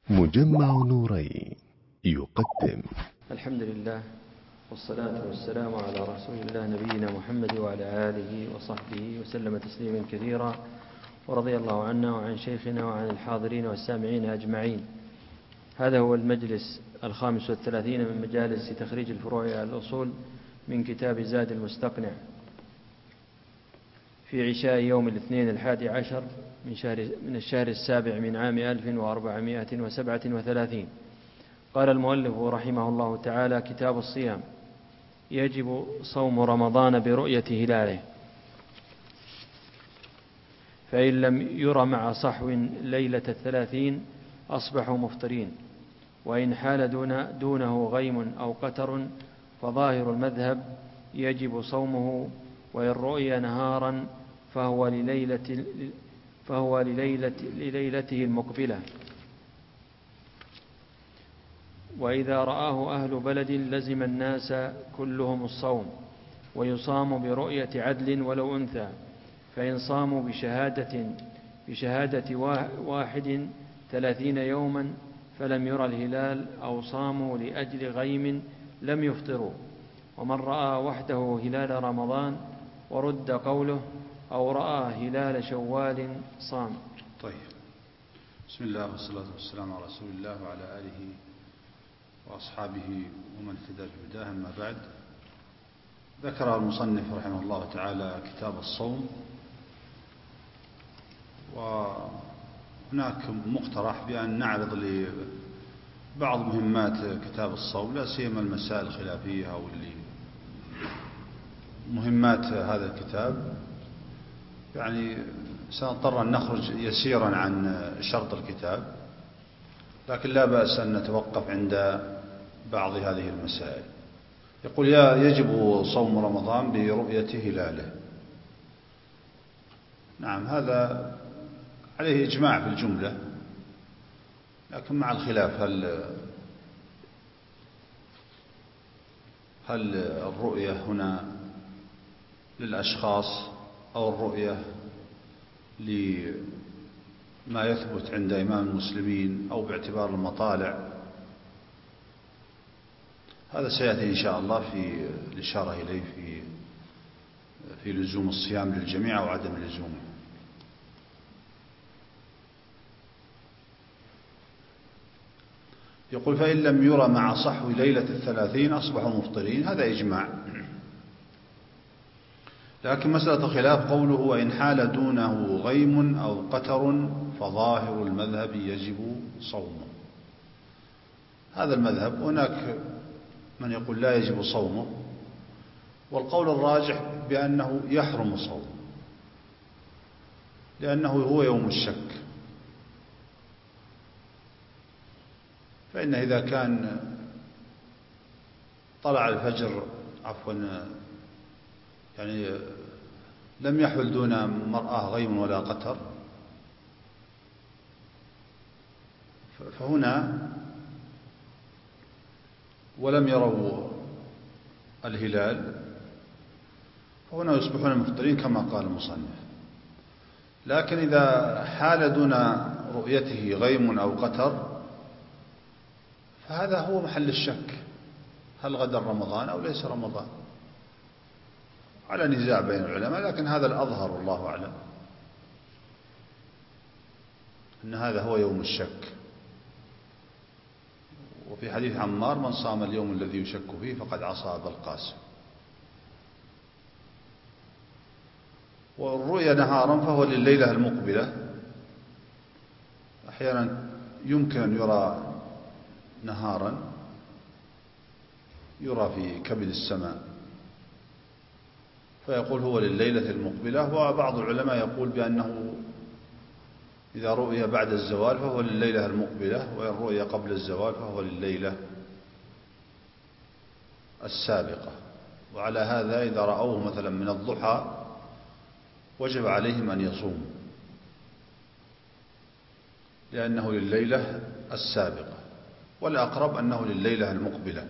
مجمع نورين يقدم. الحمد لله والصلاة والسلام على رسول الله نبينا محمد وعلى آله وصحبه وسلم تسليما كثيرا، ورضي الله عنا وعن شيخنا وعن الحاضرين والسامعين أجمعين. هذا هو المجلس 35 من مجالس تخريج الفروع على الأصول من كتاب زاد المستقنع في عشاء يوم الاثنين 11 من الشهر السابع من عام 1437. قال المؤلف رحمه الله تعالى: كتاب الصيام. يجب صوم رمضان برؤية هلاله، فإن لم ير مع صحو ليلة 30 أصبحوا مفطرين، وإن حال دونه غيم أو قتر فظاهر المذهب يجب صومه، وإن رؤي نهارا فهو لليلته المقبلة. وإذا رآه أهل بلد لزم الناس كلهم الصوم، ويصام برؤية عدل ولو أنثى، فإن صاموا بشهادة واحد 30 يوما فلم يرى الهلال، أو صاموا لأجل غيم لم يفطروا. ومن رأى وحده هلال رمضان ورد قوله أو رأى هلال شوال صام. طيب، بسم الله والصلاة والسلام على رسول الله وعلى آله وأصحابه ومن اهتدى بهداه. أما بعد، ذكر المصنف رحمه الله تعالى كتاب الصوم، وهناك مقترح بأن نعرض لبعض مهمات كتاب الصوم، لا سيما المسائل الخلافية أو مهمات هذا الكتاب. يعني سنضطر أن نخرج يسيرا عن شرط الكتاب، لكن لا بأس أن نتوقف عند بعض هذه المسائل. يقول: يجب صوم رمضان برؤية هلاله. نعم، هذا عليه إجماع في الجملة، لكن مع الخلاف هل الرؤية هنا للأشخاص أو الرؤية لما يثبت عند إمام المسلمين أو باعتبار المطالع. هذا سيأتي إن شاء الله في الإشارة إليه في لزوم الصيام للجميع أو عدم لزومه. يقول: فإن لم يرى مع صحو ليلة 30 أصبحوا مفطرين. هذا إجماع، لكن مسألة الخلاف قوله: وإن حال دونه غيم أو قتر فظاهر المذهب يجب صومه. هذا المذهب. هناك من يقول لا يجب صومه، والقول الراجح بأنه يحرم صومه، لأنه هو يوم الشك. فإن إذا كان طلع الفجر يعني لم يحل دون مرأة غيم ولا قتر، فهنا ولم يروا الهلال، فهنا يصبحون مفطرين كما قال المصنف. لكن إذا حال دون رؤيته غيم أو قتر فهذا هو محل الشك، هل غدا رمضان أو ليس رمضان؟ على نزاع بين العلماء، لكن هذا الأظهر والله أعلم أن هذا هو يوم الشك. وفي حديث عمار: من صام اليوم الذي يشك فيه فقد عصى أبا القاسم. والرؤيا نهارا فهو لليلة المقبلة. أحيانا يمكن أن يرى نهارا، يرى في كبد السماء، فيقول هو لليلة المقبلة. وبعض العلماء يقول بأنه إذا رؤي بعد الزوال فهو لليلة المقبلة، وإن رؤي قبل الزوال فهو لليلة السابقة. وعلى هذا إذا رأوه مثلا من الضحى وجب عليهم أن يصوموا، لأنه لليلة السابقة، والأقرب أنه لليلة المقبلة.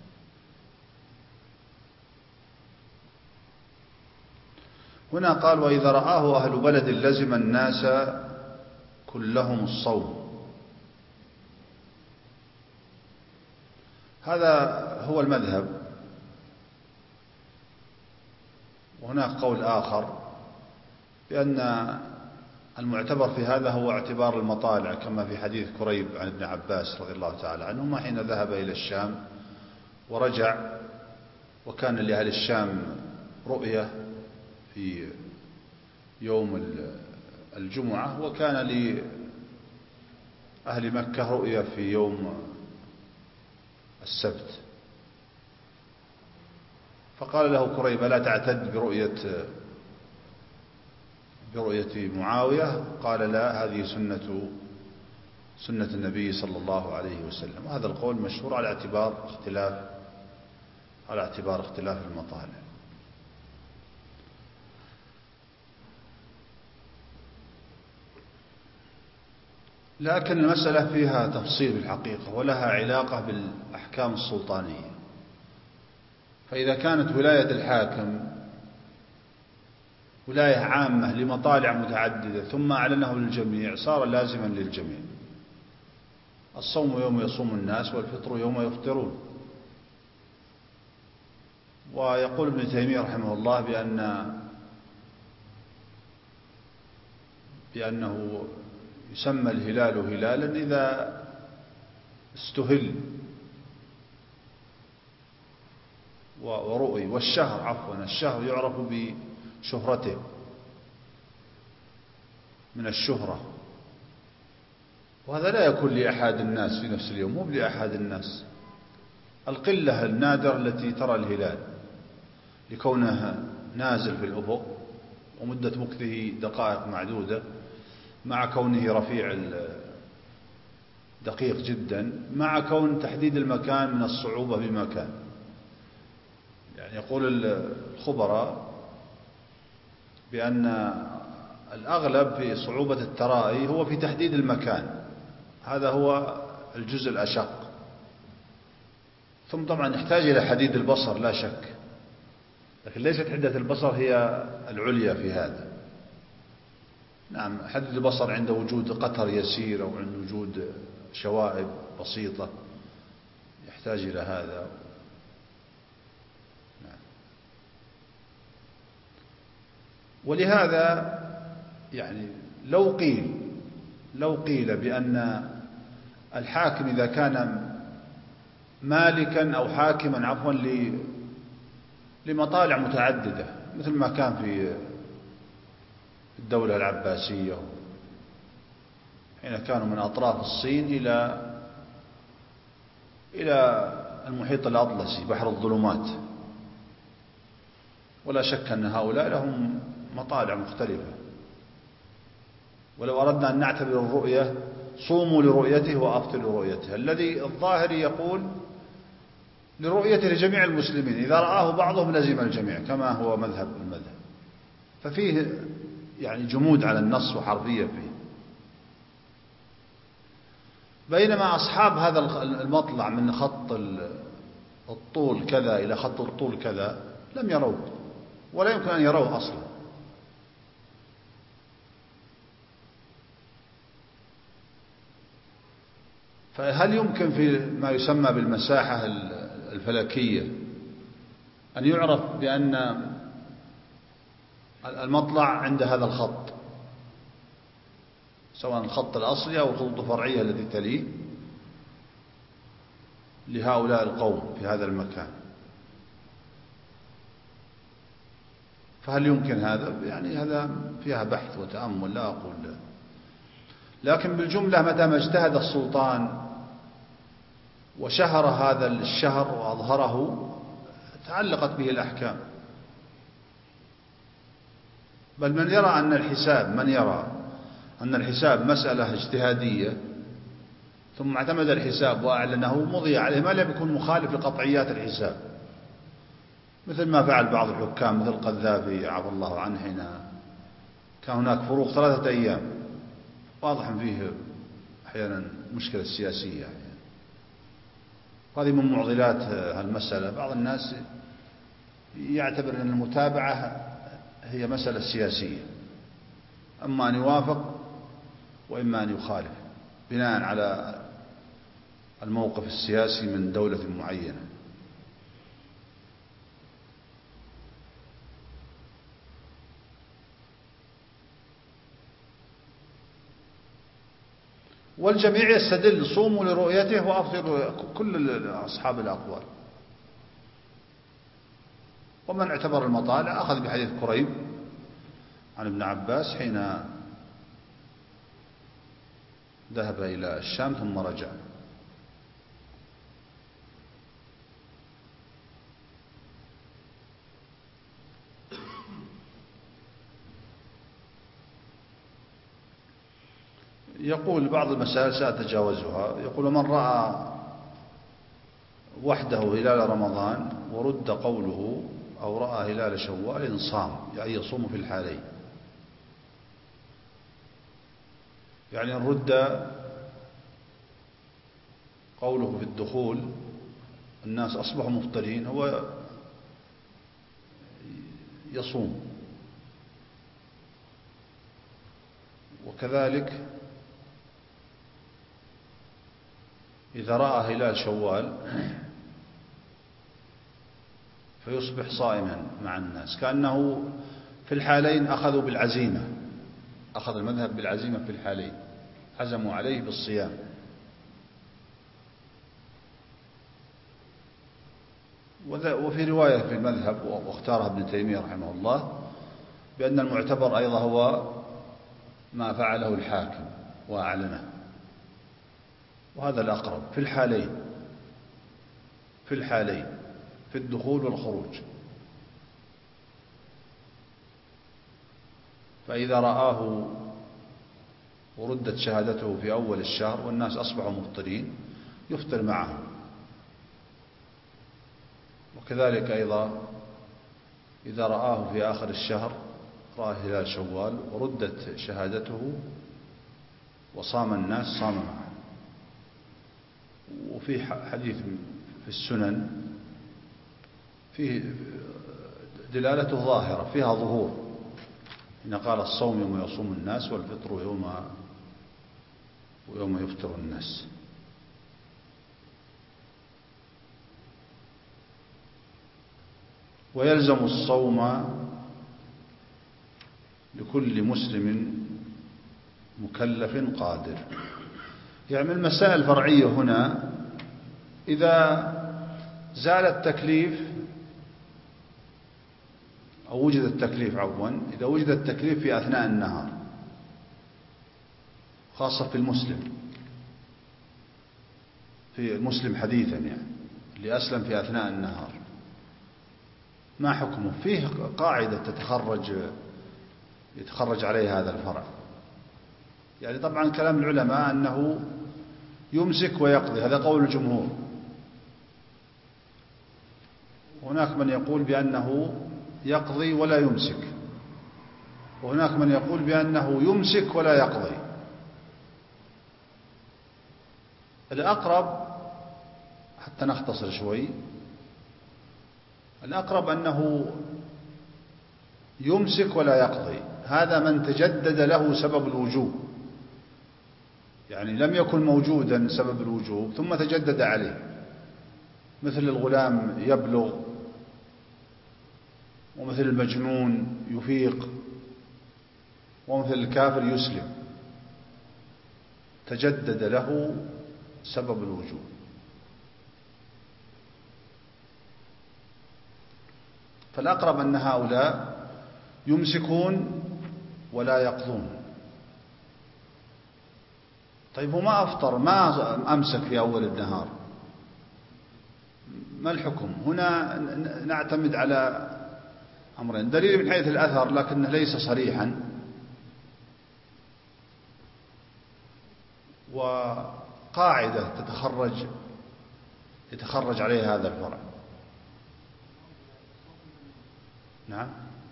هنا قال: وإذا رآه أهل بلد لزم الناس كلهم الصوم. هذا هو المذهب. وهناك قول آخر بأن المعتبر في هذا هو اعتبار المطالع، كما في حديث كريب عن ابن عباس رضي الله تعالى عنهما حين ذهب إلى الشام ورجع، وكان لأهل الشام رؤية في يوم الجمعة، وكان لأهل مكة رؤية في يوم السبت. فقال له كريب: ألا تعتد برؤية معاوية؟ قال: لا، هذه سنة النبي صلى الله عليه وسلم. وهذا القول مشهور على اعتبار اختلاف المطالع. لكن المسألة فيها تفصيل بالحقيقة، ولها علاقة بالأحكام السلطانية. فإذا كانت ولاية الحاكم ولاية عامة لمطالع متعددة ثم أعلنه للجميع صار لازما للجميع. الصوم يوم يصوم الناس والفطر يوم يفطرون. ويقول ابن تيمية رحمه الله بأنه يسمى الهلال هلالا إذا استهل ورؤي. الشهر يعرف بشهرته من الشهرة، وهذا لا يكون لأحد الناس في نفس اليوم، مو لأحد الناس. القلة النادرة التي ترى الهلال لكونه نازل في الأفق ومدة مكثه دقائق معدودة، مع كونه رفيع دقيق جدا، مع كون تحديد المكان من الصعوبة بمكان. يعني يقول الخبراء بأن الأغلب في صعوبة الترائي هو في تحديد المكان، هذا هو الجزء الأشق. ثم طبعا يحتاج إلى حديد البصر لا شك، لكن ليست حدة البصر هي العليا في هذا. نعم، حدد البصر عند وجود قطر يسير أو عند وجود شوائب بسيطة يحتاج إلى هذا. نعم. ولهذا يعني لو قيل بأن الحاكم إذا كان مالكا أو حاكما عفوا لمطالع متعددة، مثل ما كان في الدولة العباسية حين كانوا من أطراف الصين إلى المحيط الأطلسي بحر الظلمات، ولا شك أن هؤلاء لهم مطالع مختلفة. ولو أردنا أن نعتبر الرؤية صوموا لرؤيته وأفطروا لرؤيته، الذي الظاهر يقول لرؤيته لجميع المسلمين، إذا رآه بعضهم لزم الجميع كما هو مذهب المذهب. ففيه يعني جمود على النص وحرفية فيه. بينما أصحاب هذا المطلع من خط الطول كذا إلى خط الطول كذا لم يروه، ولا يمكن أن يروه أصلا. فهل يمكن في ما يسمى بالمساحة الفلكية أن يعرف بأن المطلع عند هذا الخط، سواء الخط الأصلي أو الخطوط الفرعية التي تليه لهؤلاء القوم في هذا المكان؟ فهل يمكن هذا؟ يعني هذا فيها بحث وتأمل، لا أقول لا. لكن بالجملة متى ما اجتهد السلطان وشهر هذا الشهر وأظهره تعلقت به الأحكام. بل من يرى أن الحساب مسألة اجتهادية ثم اعتمد الحساب وأعلنه مضي عليه ما لم يكن مخالف لقطعيات الحساب، مثل ما فعل بعض الحكام مثل القذافي عفى الله عنه، حين كان هناك فروق 3 أيام واضح فيه أحيانا مشكلة سياسية يعني. وهذه من معضلات المسألة. بعض الناس يعتبر أن المتابعة هي مسألة سياسية، أما أن يوافق وإما أن يخالف بناء على الموقف السياسي من دولة معينة. والجميع يستدل صوموا لرؤيته وأفطروا، كل أصحاب الأقوال. ومن اعتبر المطالع أخذ بحديث كريب عن ابن عباس حين ذهب إلى الشام ثم رجع. يقول بعض المسائل سأتجاوزها. يقول من رأى وحده هلال رمضان ورد قوله أو رأى هلال شوال صام، يعني يصوم في الحالين. يعني إن رد قوله في الدخول الناس أصبحوا مفطرين هو يصوم، وكذلك إذا رأى هلال شوال فيصبح صائما مع الناس، كأنه في الحالين أخذوا بالعزيمة، أخذ المذهب بالعزيمة في الحالين، عزموا عليه بالصيام. وفي رواية في المذهب واختارها ابن تيمية رحمه الله بأن المعتبر أيضا هو ما فعله الحاكم وأعلنه، وهذا الأقرب في الحالين، في الدخول والخروج. فإذا رآه وردت شهادته في أول الشهر والناس أصبحوا مفطرين يفطر معهم. وكذلك أيضا إذا رآه في آخر الشهر، رأى هلال شوال وردت شهادته وصام الناس صام معه. وفي حديث في السنن فيه دلالته ظاهرة، فيها ظهور، إن قال الصوم يوم يصوم الناس والفطر يوم يفطر الناس. ويلزم الصوم لكل مسلم مكلف قادر. يعني من المسائل الفرعية هنا إذا زال التكليف أو وجد التكليف إذا وجد التكليف في أثناء النهار، خاصة في المسلم حديثا، يعني اللي أسلم في أثناء النهار، ما حكمه؟ فيه قاعدة يتخرج عليها هذا الفرع. يعني طبعا كلام العلماء أنه يمسك ويقضي، هذا قول الجمهور. هناك من يقول بأنه يقضي ولا يمسك، وهناك من يقول بأنه يمسك ولا يقضي. الأقرب حتى نختصر شوي، الأقرب أنه يمسك ولا يقضي. هذا من تجدد له سبب الوجوب، يعني لم يكن موجودا سبب الوجوب ثم تجدد عليه، مثل الغلام يبلغ، ومثل المجنون يفيق، ومثل الكافر يسلم، تجدد له سبب الوجوب. فالأقرب أن هؤلاء يمسكون ولا يقضون. طيب وما أفطر، ما أمسك في أول النهار، ما الحكم؟ هنا نعتمد على أمرين: دليل من حيث الأثر لكنه ليس صريحا، وقاعدة يتخرج عليها هذا الفرع. نعم.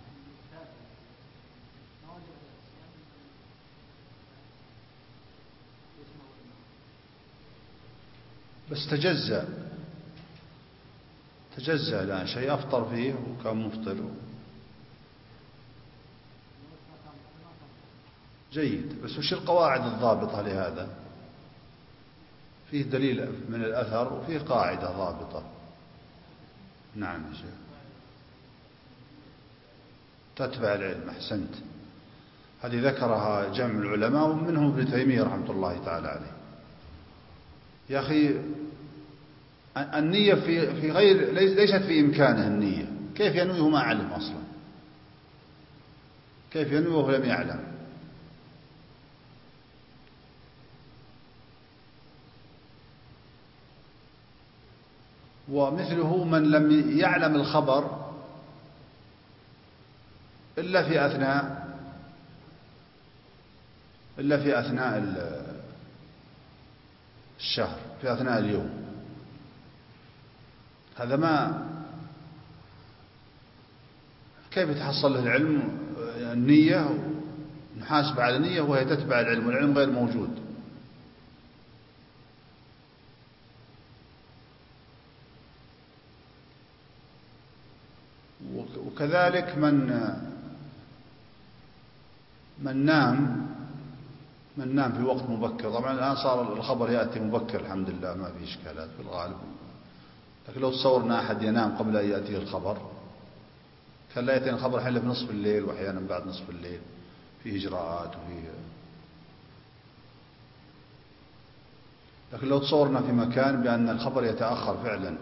بس تجزأ الآن شيء أفطر فيه وكان مفطر. جيد، بس وش القواعد الضابطة لهذا فيه دليل من الأثر وفيه قاعدة ضابطة. نعم يا شيخ. تتبع العلم. أحسنت. هذه ذكرها جمع العلماء ومنهم ابن تيمية رحمة الله تعالى عليه. يا أخي النية في غير ليست في إمكانه النية. كيف ينوي وما علم أصلا؟ كيف ينوي وهو لم يعلم؟ ومثله من لم يعلم الخبر إلا في أثناء الشهر، في أثناء اليوم. هذا ما كيف يتحصل له العلم؟ النية نحاسب على النية وهي تتبع العلم، والعلم غير موجود. وكذلك من نام في وقت مبكر. طبعا الآن صار الخبر يأتي مبكر الحمد لله، ما في إشكالات في الغالب. لكن لو تصورنا أحد ينام قبل أن يأتيه الخبر، كان لا يأتيه الخبر إلا في نصف الليل، وأحيانا بعد نصف الليل، فيه إجراءات وفيه. لكن لو تصورنا في مكان بأن الخبر يتأخر فعلا،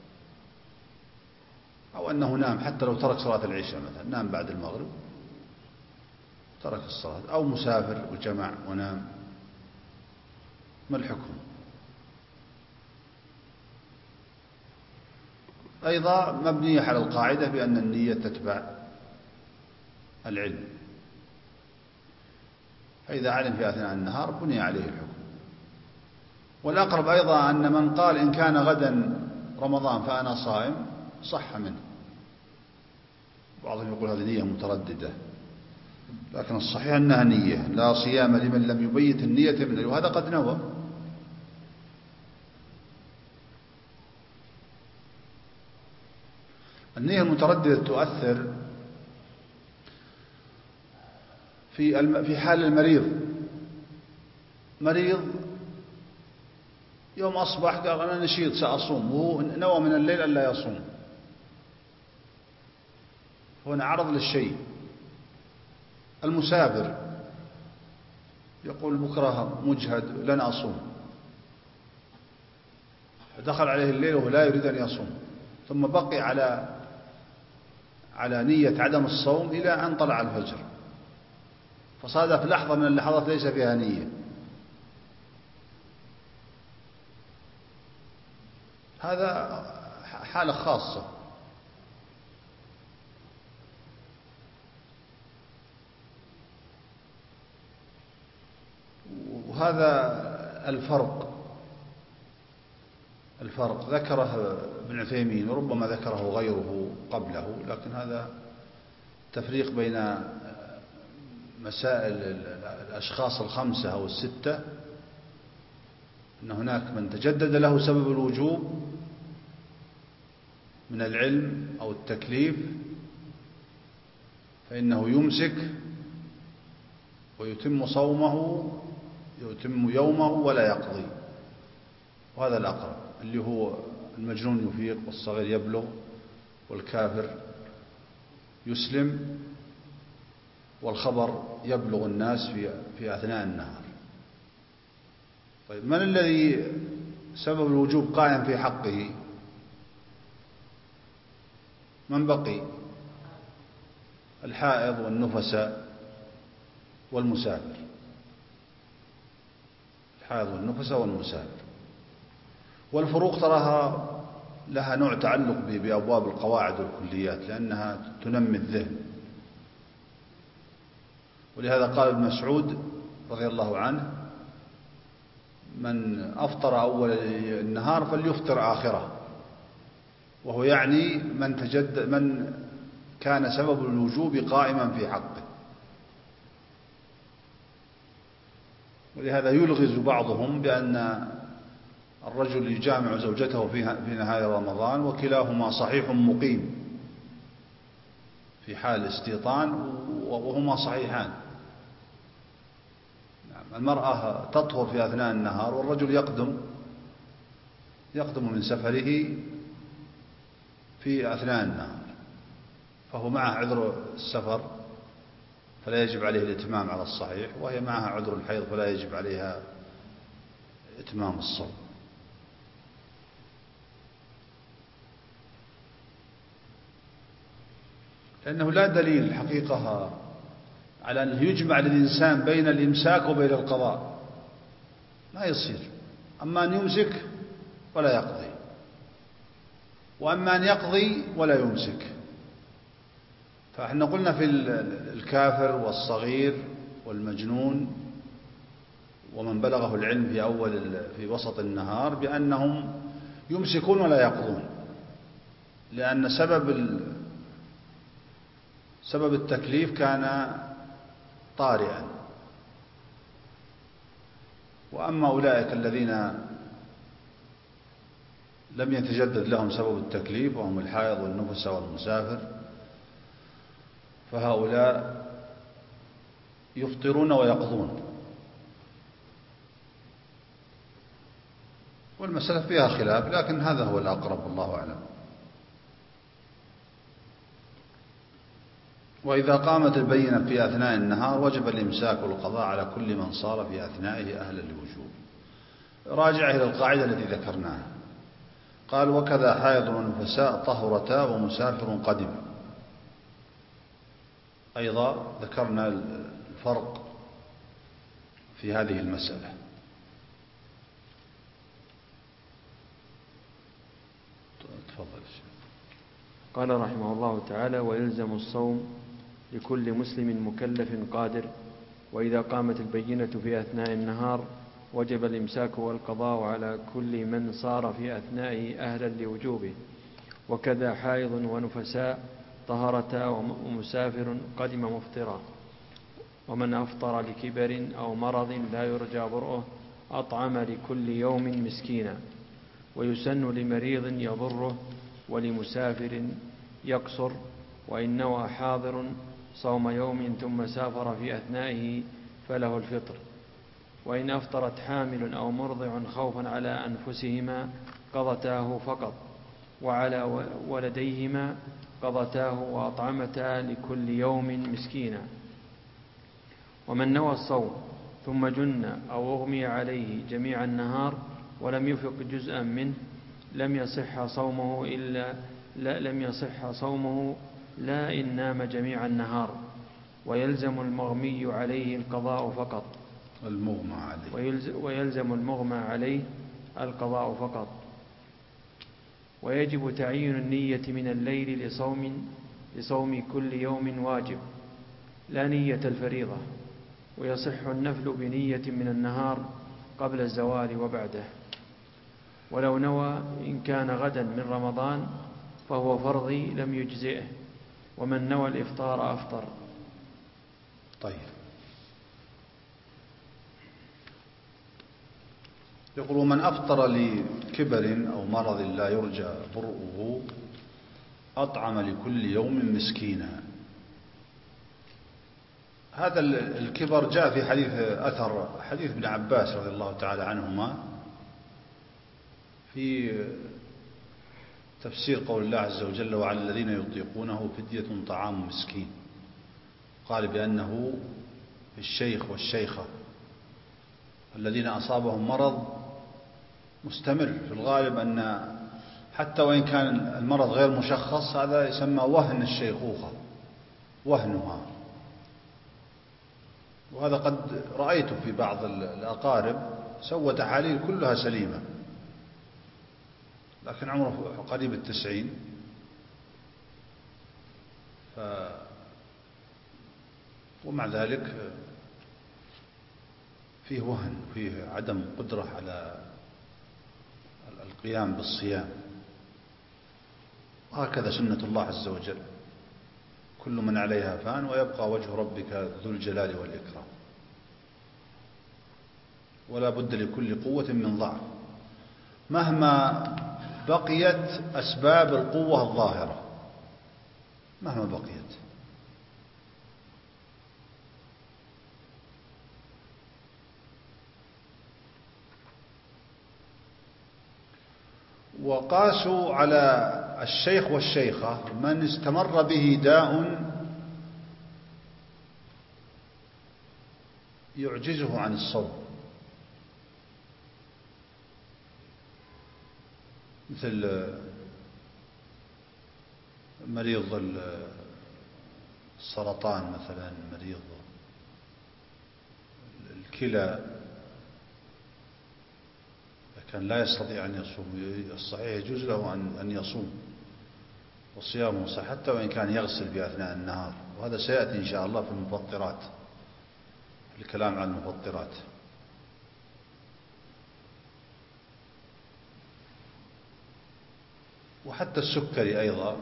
أو أنه نام حتى لو ترك صلاة العشاء مثلا، نام بعد المغرب ترك الصلاة، أو مسافر وجمع ونام، ما الحكم؟ أيضا مبنية على القاعدة بأن النية تتبع العلم، فإذا علم في أثناء النهار بني عليه الحكم. والأقرب أيضا أن من قال إن كان غدا رمضان فأنا صائم صح منه. بعضهم يقول هذه نية مترددة، لكن الصحيح أنها نية. لا صيام لمن لم يبيت النية من، وهذا قد نوى. النية المترددة تؤثر في حال المريض. مريض يوم أصبح قال أنا نشيط سأصوم، وهو نوى من الليل ألا يصوم، هنا عرض للشيء. المسافر يقول بكرة مجهد لن أصوم، دخل عليه الليل وهو لا يريد أن يصوم، ثم بقي على نية عدم الصوم إلى أن طلع الفجر، فصادف لحظة من اللحظات ليس فيها نية. هذا حالة خاصة. وهذا الفرق ذكره ابن عثيمين، وربما ذكره غيره قبله، لكن هذا تفريق بين مسائل الأشخاص الخمسة أو الستة، أن هناك من تجدد له سبب الوجوب من العلم أو التكليف فإنه يمسك ويتم صومه، يتم يومه ولا يقضي. وهذا الأقرب، اللي هو المجنون يفيق، والصغير يبلغ، والكافر يسلم، والخبر يبلغ الناس في أثناء النهار. طيب من الذي سبب الوجوب قائم في حقه؟ من بقي؟ الحائض والنفساء والمسافر. الحائض والنفساء والمسافر. والفروق تراها لها نوع تعلق بأبواب القواعد والكليات، لأنها تنمي الذهن. ولهذا قال ابن مسعود رضي الله عنه: من أفطر أول النهار فليفطر آخره، وهو يعني من كان سبب الوجوب قائما في حقه. ولهذا يلغز بعضهم بأن الرجل يجامع زوجته في نهاية رمضان وكلاهما صحيح مقيم في حال استيطان، وهما صحيحان. المرأة تطهر في أثناء النهار، والرجل يقدم يقدم من سفره في أثناء النهار، فهو معه عذر السفر فلا يجب عليه الإتمام على الصحيح، وهي معها عذر الحيض فلا يجب عليها إتمام الصوم. لأنه لا دليل حقيقة على أنه يجمع للإنسان بين الإمساك وبين القضاء، ما يصير. أما أن يمسك ولا يقضي، وأما أن يقضي ولا يمسك. فإحنا قلنا في الكافر والصغير والمجنون ومن بلغه العلم في وسط النهار بأنهم يمسكون ولا يقضون، لأن سبب التكليف كان طارئا. وأما أولئك الذين لم يتجدد لهم سبب التكليف وهم الحائض والنفس والمسافر، فهؤلاء يفطرون ويقضون. والمسألة فيها خلاف، لكن هذا هو الأقرب والله أعلم. وإذا قامت البينة في أثناء النهار وجب الإمساك والقضاء على كل من صار في أثنائه أهلا للوجوب. راجع إلى القاعدة التي ذكرناها. قال: وكذا حائض ونفساء طهرتا ومسافر قدم. أيضا ذكرنا الفرق في هذه المسألة. تفضل الشيخ. قال رحمه الله تعالى: ويلزم الصوم لكل مسلم مكلف قادر، وإذا قامت البينة في أثناء النهار وجب الإمساك والقضاء على كل من صار في أثنائه أهلا لوجوبه. وكذا حائض ونفساء طهرتا ومسافر قدم مفطرا. ومن أفطر لكبر أو مرض لا يرجى برؤه أطعم لكل يوم مسكينا. ويسن لمريض يضره ولمسافر يقصر، وإن نوى حاضر صوم يوم ثم سافر في أثنائه فله الفطر. وإن أفطرت حامل أو مرضع خوفا على أنفسهما قضتاه فقط، وعلى ولديهما قضتاه وأطعمتا لكل يوم مسكينا. ومن نوى الصوم ثم جن أو أغمي عليه جميع النهار ولم يفق جزءا منه لم يصح صومه لا إن نام جميع النهار، ويلزم المغمي عليه القضاء فقط. ويلزم المغمى عليه القضاء فقط. ويجب تعيين النية من الليل لصوم كل يوم واجب، لا نية الفريضة. ويصح النفل بنية من النهار قبل الزوال وبعده. ولو نوى إن كان غدا من رمضان فهو فرضي لم يجزئه، ومن نوى الإفطار أفطر. طيب، يقول: من أفطر لكبر أو مرض لا يرجى برؤه أطعم لكل يوم مسكينا. هذا الكبر جاء في حديث ابن عباس رضي الله تعالى عنهما في تفسير قول الله عز وجل: وعلى الذين يطيقونه فدية طعام مسكين. قال بأنه الشيخ والشيخة الذين أصابهم مرض مستمر، في الغالب أن حتى وإن كان المرض غير مشخص هذا يسمى وهن الشيخوخة، وهنها. وهذا قد رأيته في بعض الأقارب سوى تحاليل كلها سليمة، لكن عمره قريب 90، ومع ذلك فيه وهن، فيه عدم قدرة على القيام بالصيام. هكذا سنة الله عز وجل: كل من عليها فان ويبقى وجه ربك ذو الجلال والإكرام. ولا بد لكل قوة من ضعف مهما بقيت أسباب القوة الظاهرة، مهما بقيت. وقاسوا على الشيخ والشيخة من استمر به داء يعجزه عن الصوم، مثل مريض السرطان مثلا، مريض الكلى كان لا يستطيع أن يصوم، الصحيح يجوز له أن يصوم وصيامه صح حتى وإن كان يغسل في أثناء النهار، وهذا سيأتي إن شاء الله في المفطرات، الكلام عن المفطرات. وحتى السكري أيضا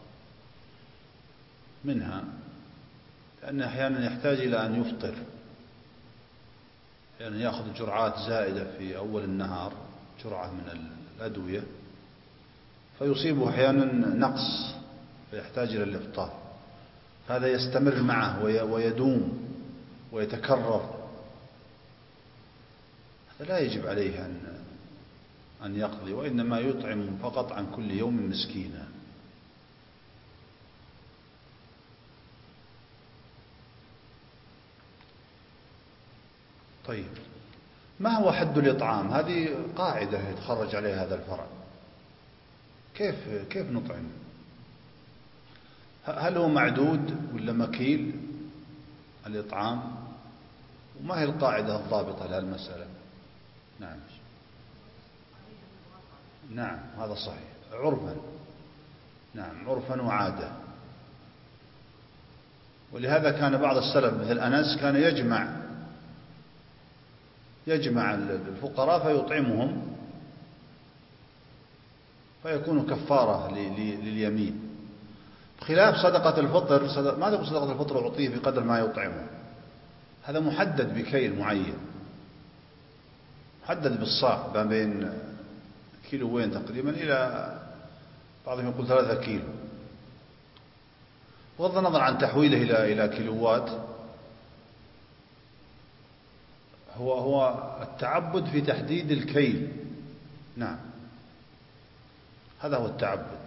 منها، لأنه أحيانا يحتاج إلى أن يفطر، يعني يأخذ جرعات زائدة في أول النهار، جرعة من الأدوية، فيصيبه أحيانا نقص فيحتاج إلى الإفطار، هذا يستمر معه ويدوم ويتكرر، هذا لا يجب عليه أن يقضي، وإنما يطعم فقط عن كل يوم مسكينا. طيب، ما هو حد الإطعام؟ هذه قاعدة يتخرج عليها هذا الفرع. كيف نطعم؟ هل هو معدود ولا مكيل الإطعام؟ وما هي القاعدة الضابطة لهالمسألة؟ نعم هذا صحيح، عرفا، نعم عرفا وعادة. ولهذا كان بعض السلف مثل أنس كان يجمع الفقراء فيطعمهم فيكون كفارة لليمين، بخلاف صدقة الفطر. ما تقول صدقة الفطر أعطيه بقدر ما يطعمه، هذا محدد بكيل معين، محدد بالصاع، ما بين كيلوين تقريبا إلى بعضهم يقول 3 كيلو، بغض النظر عن تحويله إلى كيلوات. هو التعبد في تحديد الكيل، نعم هذا هو التعبد.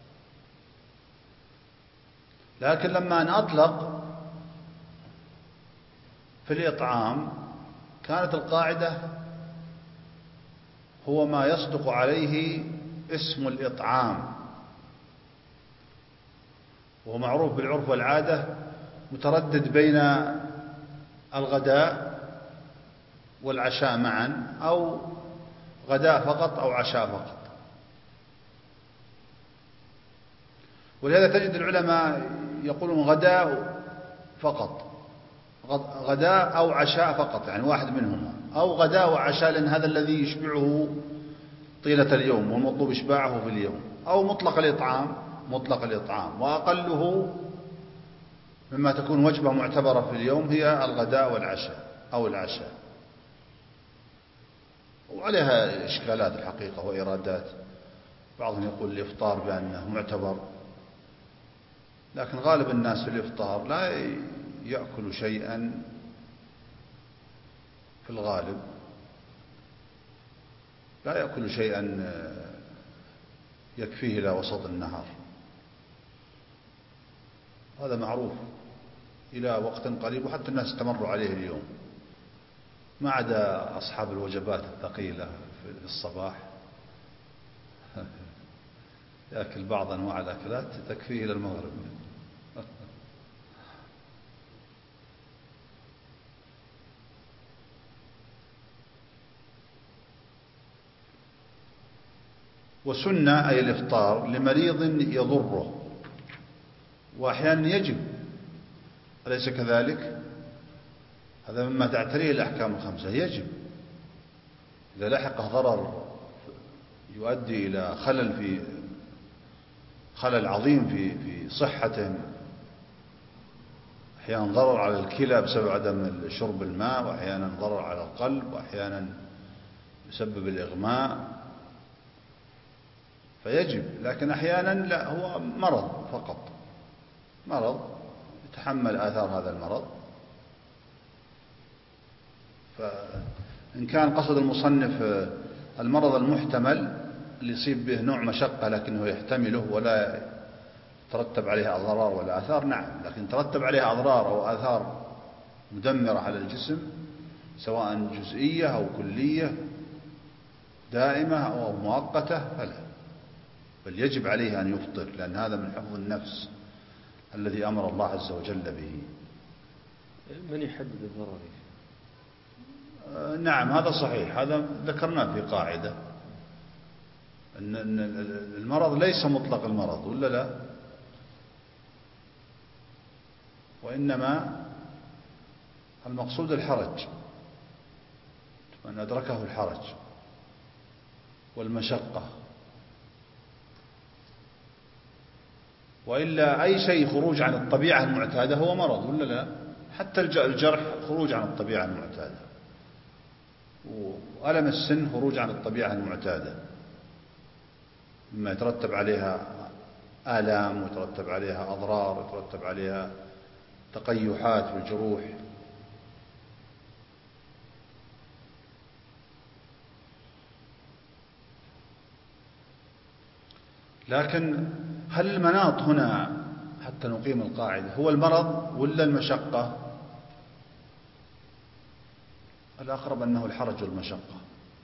لكن لما أن أطلق في الإطعام كانت القاعدة هو ما يصدق عليه اسم الإطعام، وهو معروف بالعرف والعادة متردد بين الغداء والعشاء معا، أو غداء فقط أو عشاء فقط. ولهذا تجد العلماء يقولون غداء فقط، غداء أو عشاء فقط، يعني واحد منهما، أو غداء وعشاء لأن هذا الذي يشبعه طيلة اليوم والمطلوب إشباعه في اليوم، أو مطلق الإطعام، وأقله مما تكون وجبة معتبرة في اليوم هي الغداء والعشاء أو العشاء. وعليها إشكالات الحقيقة وإرادات، بعضهم يقول الإفطار بأنه معتبر، لكن غالب الناس في الإفطار لا يأكل شيئا، في الغالب لا يأكل شيئا يكفيه إلى وسط النهار، هذا معروف إلى وقت قريب، وحتى الناس استمروا عليه اليوم، ما عدا أصحاب الوجبات الثقيلة في الصباح يأكل بعض أنواع الأكلات تكفيه إلى المغرب. وسنة أي الإفطار لمريض يضره، وأحيانا يجب، أليس كذلك؟ هذا مما تعتريه الأحكام الخمسة، يجب إذا لحقه ضرر يؤدي إلى خلل عظيم في صحته، أحيانا ضرر على الكلى بسبب عدم شرب الماء، وأحيانا ضرر على القلب، وأحيانا يسبب الإغماء، فيجب. لكن أحيانا لا، هو مرض فقط، مرض يتحمل آثار هذا المرض. فإن كان قصد المصنف المرض المحتمل اللي يصيب به نوع مشقة لكنه يحتمله ولا ترتب عليها أضرار ولا آثار، نعم، لكن ترتب عليها أضرار أو آثار مدمرة على الجسم سواء جزئية أو كلية دائمة أو مؤقتة فلا، بل يجب عليه أن يفطر، لأن هذا من حفظ النفس الذي أمر الله عز وجل به. من يحدد الضرر؟ نعم هذا صحيح، هذا ذكرناه في قاعدة أن المرض ليس مطلق المرض ولا لا، وإنما المقصود الحرج، من أدركه الحرج والمشقة، وإلا أي شيء خروج عن الطبيعة المعتادة هو مرض ولا لا، حتى الجرح خروج عن الطبيعة المعتادة، وألم السن خروج عن الطبيعة المعتادة، مما يترتب عليها آلام ويترتب عليها أضرار ويترتب عليها تقيحات والجروح. لكن هل المناط هنا حتى نقيم القاعدة هو المرض ولا المشقة؟ الأقرب أنه الحرج والمشقة،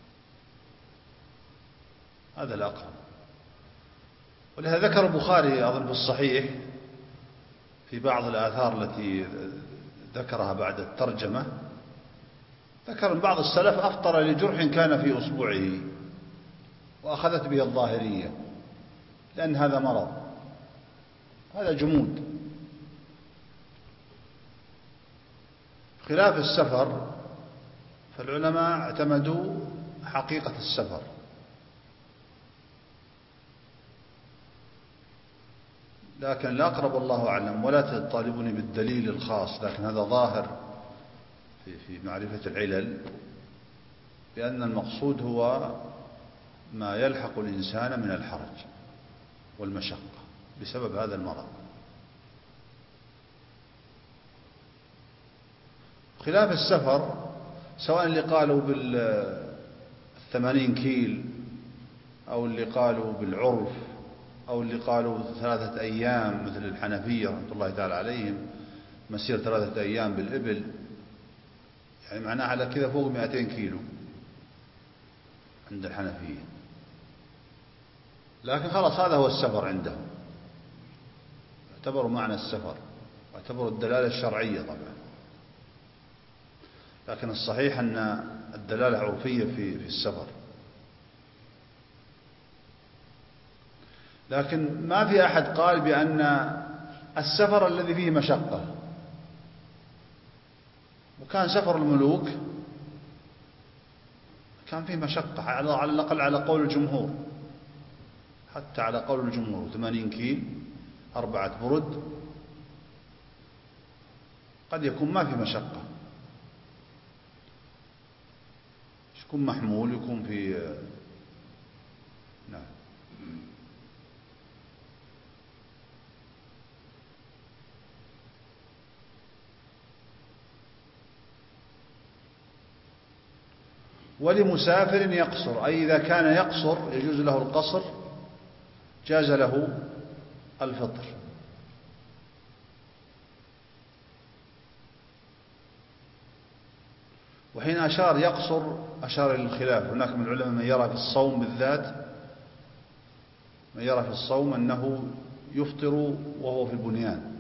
هذا الأقرب. ولهذا ذكر البخاري أظن في الصحيح في بعض الآثار التي ذكرها بعد الترجمة، ذكر بعض السلف أفطر لجرح كان في أصبعه وأخذت به الظاهرية لأن هذا مرض، هذا جمود. خلاف السفر فالعلماء اعتمدوا حقيقة السفر، لكن الأقرب الله أعلم، ولا تطالبني بالدليل الخاص، لكن هذا ظاهر في معرفة العلل، بأن المقصود هو ما يلحق الإنسان من الحرج والمشقة بسبب هذا المرض. خلاف السفر سواء اللي قالوا بال80 كيل أو اللي قالوا بالعرف أو اللي قالوا 3 أيام مثل الحنفية رحمة الله تعالى عليهم، مسير 3 أيام بالإبل، يعني معناه على كذا فوق 200 كيلو عند الحنفية، لكن خلاص هذا هو السفر عندهم، اعتبروا معنى السفر واعتبروا الدلالة الشرعية طبعا، لكن الصحيح أن الدلالة عرفية في السفر. لكن ما في أحد قال بأن السفر الذي فيه مشقة، وكان سفر الملوك كان فيه مشقة على الأقل على قول الجمهور، حتى على قول الجمهور 80 كيل 4 برد قد يكون ما في مشقة، يكون محمول، يكون في نعم. ولمسافر يقصر، أي إذا كان يقصر يجوز له القصر جاز له الفطر. وحين أشار يقصر أشار إلى الخلاف، هناك من العلماء من يرى في الصوم بالذات، من يرى في الصوم أنه يفطر وهو في البنيان،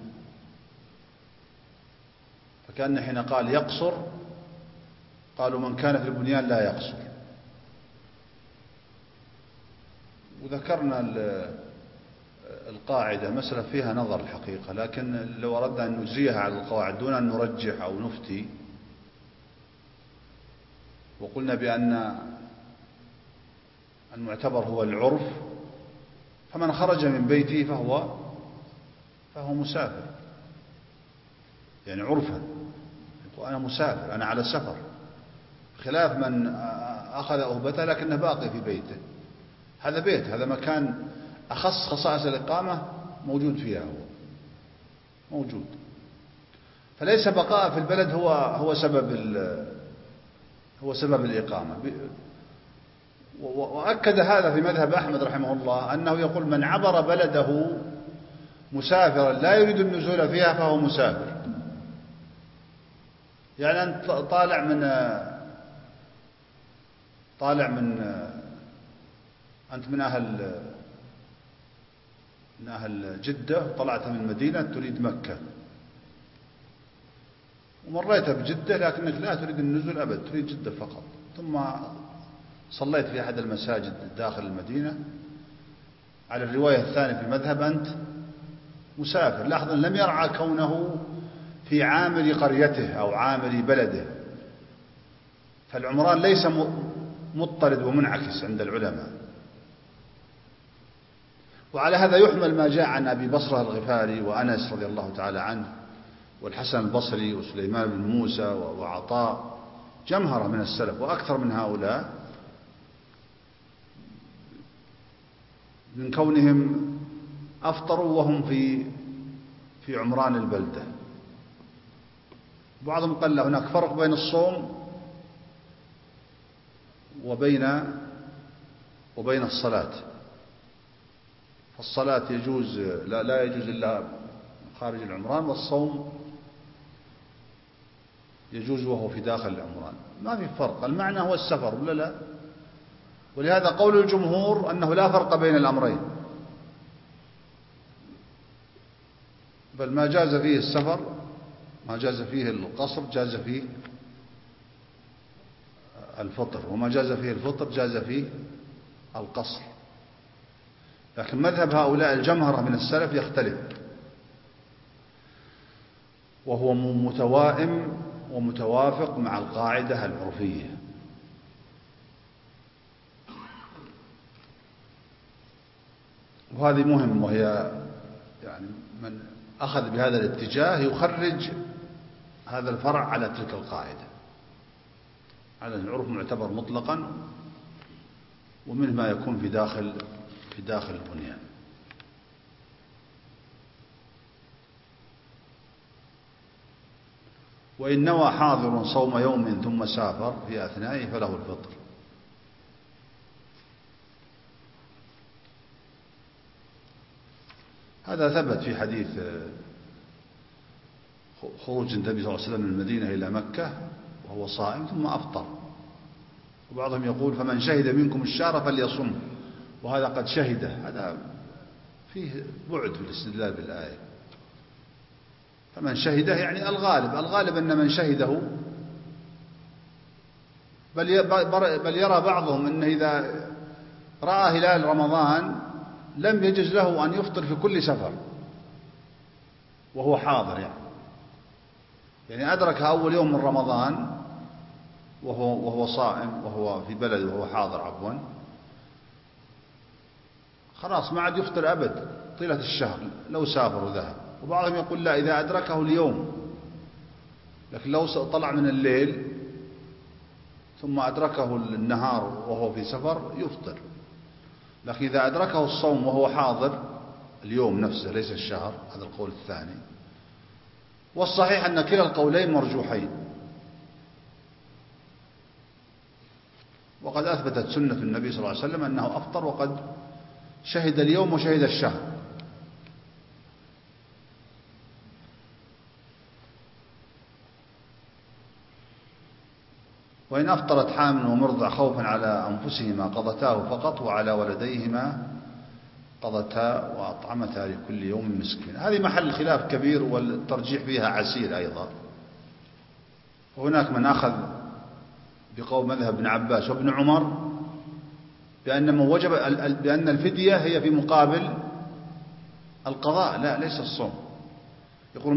فكأن حين قال يقصر قالوا من كان في البنيان لا يقصر. وذكرنا القاعدة مسألة فيها نظر الحقيقة، لكن لو أردنا أن نجريها على القواعد دون أن نرجح أو نفتي، وقلنا بأن المعتبر هو العرف، فمن خرج من بيته فهو مسافر، يعني عرفا وأنا مسافر، أنا على سفر، خلاف من أخذ أهبته لكنه باقي في بيته، هذا بيت، هذا مكان أخص خصائص الإقامة موجود فيها، هو موجود، فليس بقاء في البلد هو سبب الإقامة. وأكد هذا في مذهب أحمد رحمه الله، أنه يقول من عبر بلده مسافرا لا يريد النزول فيها فهو مسافر. يعني أنت أنت من أهل جدة، طلعت من المدينة تريد مكة ومريت بجدة، لكنك لا تريد النزول أبد، تريد جدة فقط، ثم صليت في أحد المساجد داخل المدينة، على الرواية الثانية في المذهب أنت مسافر. لاحظا لم يرعى كونه في عامل قريته أو عامل بلده، فالعمران ليس مضطرد ومنعكس عند العلماء. وعلى هذا يحمل ما جاء عن أبي بصرة الغفاري وأنس رضي الله تعالى عنه والحسن البصري وسليمان بن موسى وعطاء، جمهرة من السلف وأكثر من هؤلاء، من كونهم أفطروا وهم في عمران البلدة. بعضهم قال له هناك فرق بين الصوم وبين الصلاة. فالصلاة يجوز لا يجوز إلا خارج العمران، والصوم يجوز وهو في داخل العمران. ما في فرق، المعنى هو السفر ولا لا؟ ولهذا قول الجمهور أنه لا فرق بين الأمرين، بل ما جاز فيه السفر، ما جاز فيه القصر جاز فيه الفطر، وما جاز فيه الفطر جاز فيه القصر. لكن مذهب هؤلاء الجمهرة من السلف يختلف، وهو متوائم ومتوافق مع القاعدة العرفية. وهذه مهم، وهي يعني من أخذ بهذا الاتجاه يخرج هذا الفرع على تلك القاعدة، على العرف معتبر مطلقا، ومنه ما يكون في داخل البنيان. وإن نوى حاضر صوم يوم ثم سافر في أثنائه فله الفطر. هذا ثبت في حديث خروج النبي صلى الله عليه وسلم من المدينة إلى مكة وهو صائم ثم أفطر. وبعضهم يقول فمن شهد منكم الشهر فليصم، وهذا قد شهده، هذا فيه بعد في الاستدلال بالآية. فمن شهده يعني الغالب أن من شهده، بل يرى بعضهم أنه إذا رأى هلال رمضان لم يجز له أن يفطر في كل سفر وهو حاضر، يعني أدرك أول يوم من رمضان وهو صائم، وهو في بلد وهو حاضر عفوا، خلاص ما عاد يفطر أبد طيلة الشهر لو سافر وذهب. وبعضهم يقول لا، إذا أدركه اليوم، لكن لو طلع من الليل ثم أدركه النهار وهو في سفر يفطر. لكن إذا أدركه الصوم وهو حاضر اليوم نفسه ليس الشهر، هذا القول الثاني. والصحيح أن كلا القولين مرجوحين، وقد أثبتت سنة النبي صلى الله عليه وسلم أنه أفطر وقد شهد اليوم وشهد الشهر. وإن أفطرت حامل ومرضع خوفا على أنفسهما قضتاه فقط، وعلى ولديهما قضتا وأطعمتا لكل يوم مسكين. هذه محل خلاف كبير، والترجيح فيها عسير أيضا. وهناك من أخذ بقول مذهب ابن عباس وابن عمر بأن الفدية هي في مقابل القضاء، لا ليس الصوم. يقولون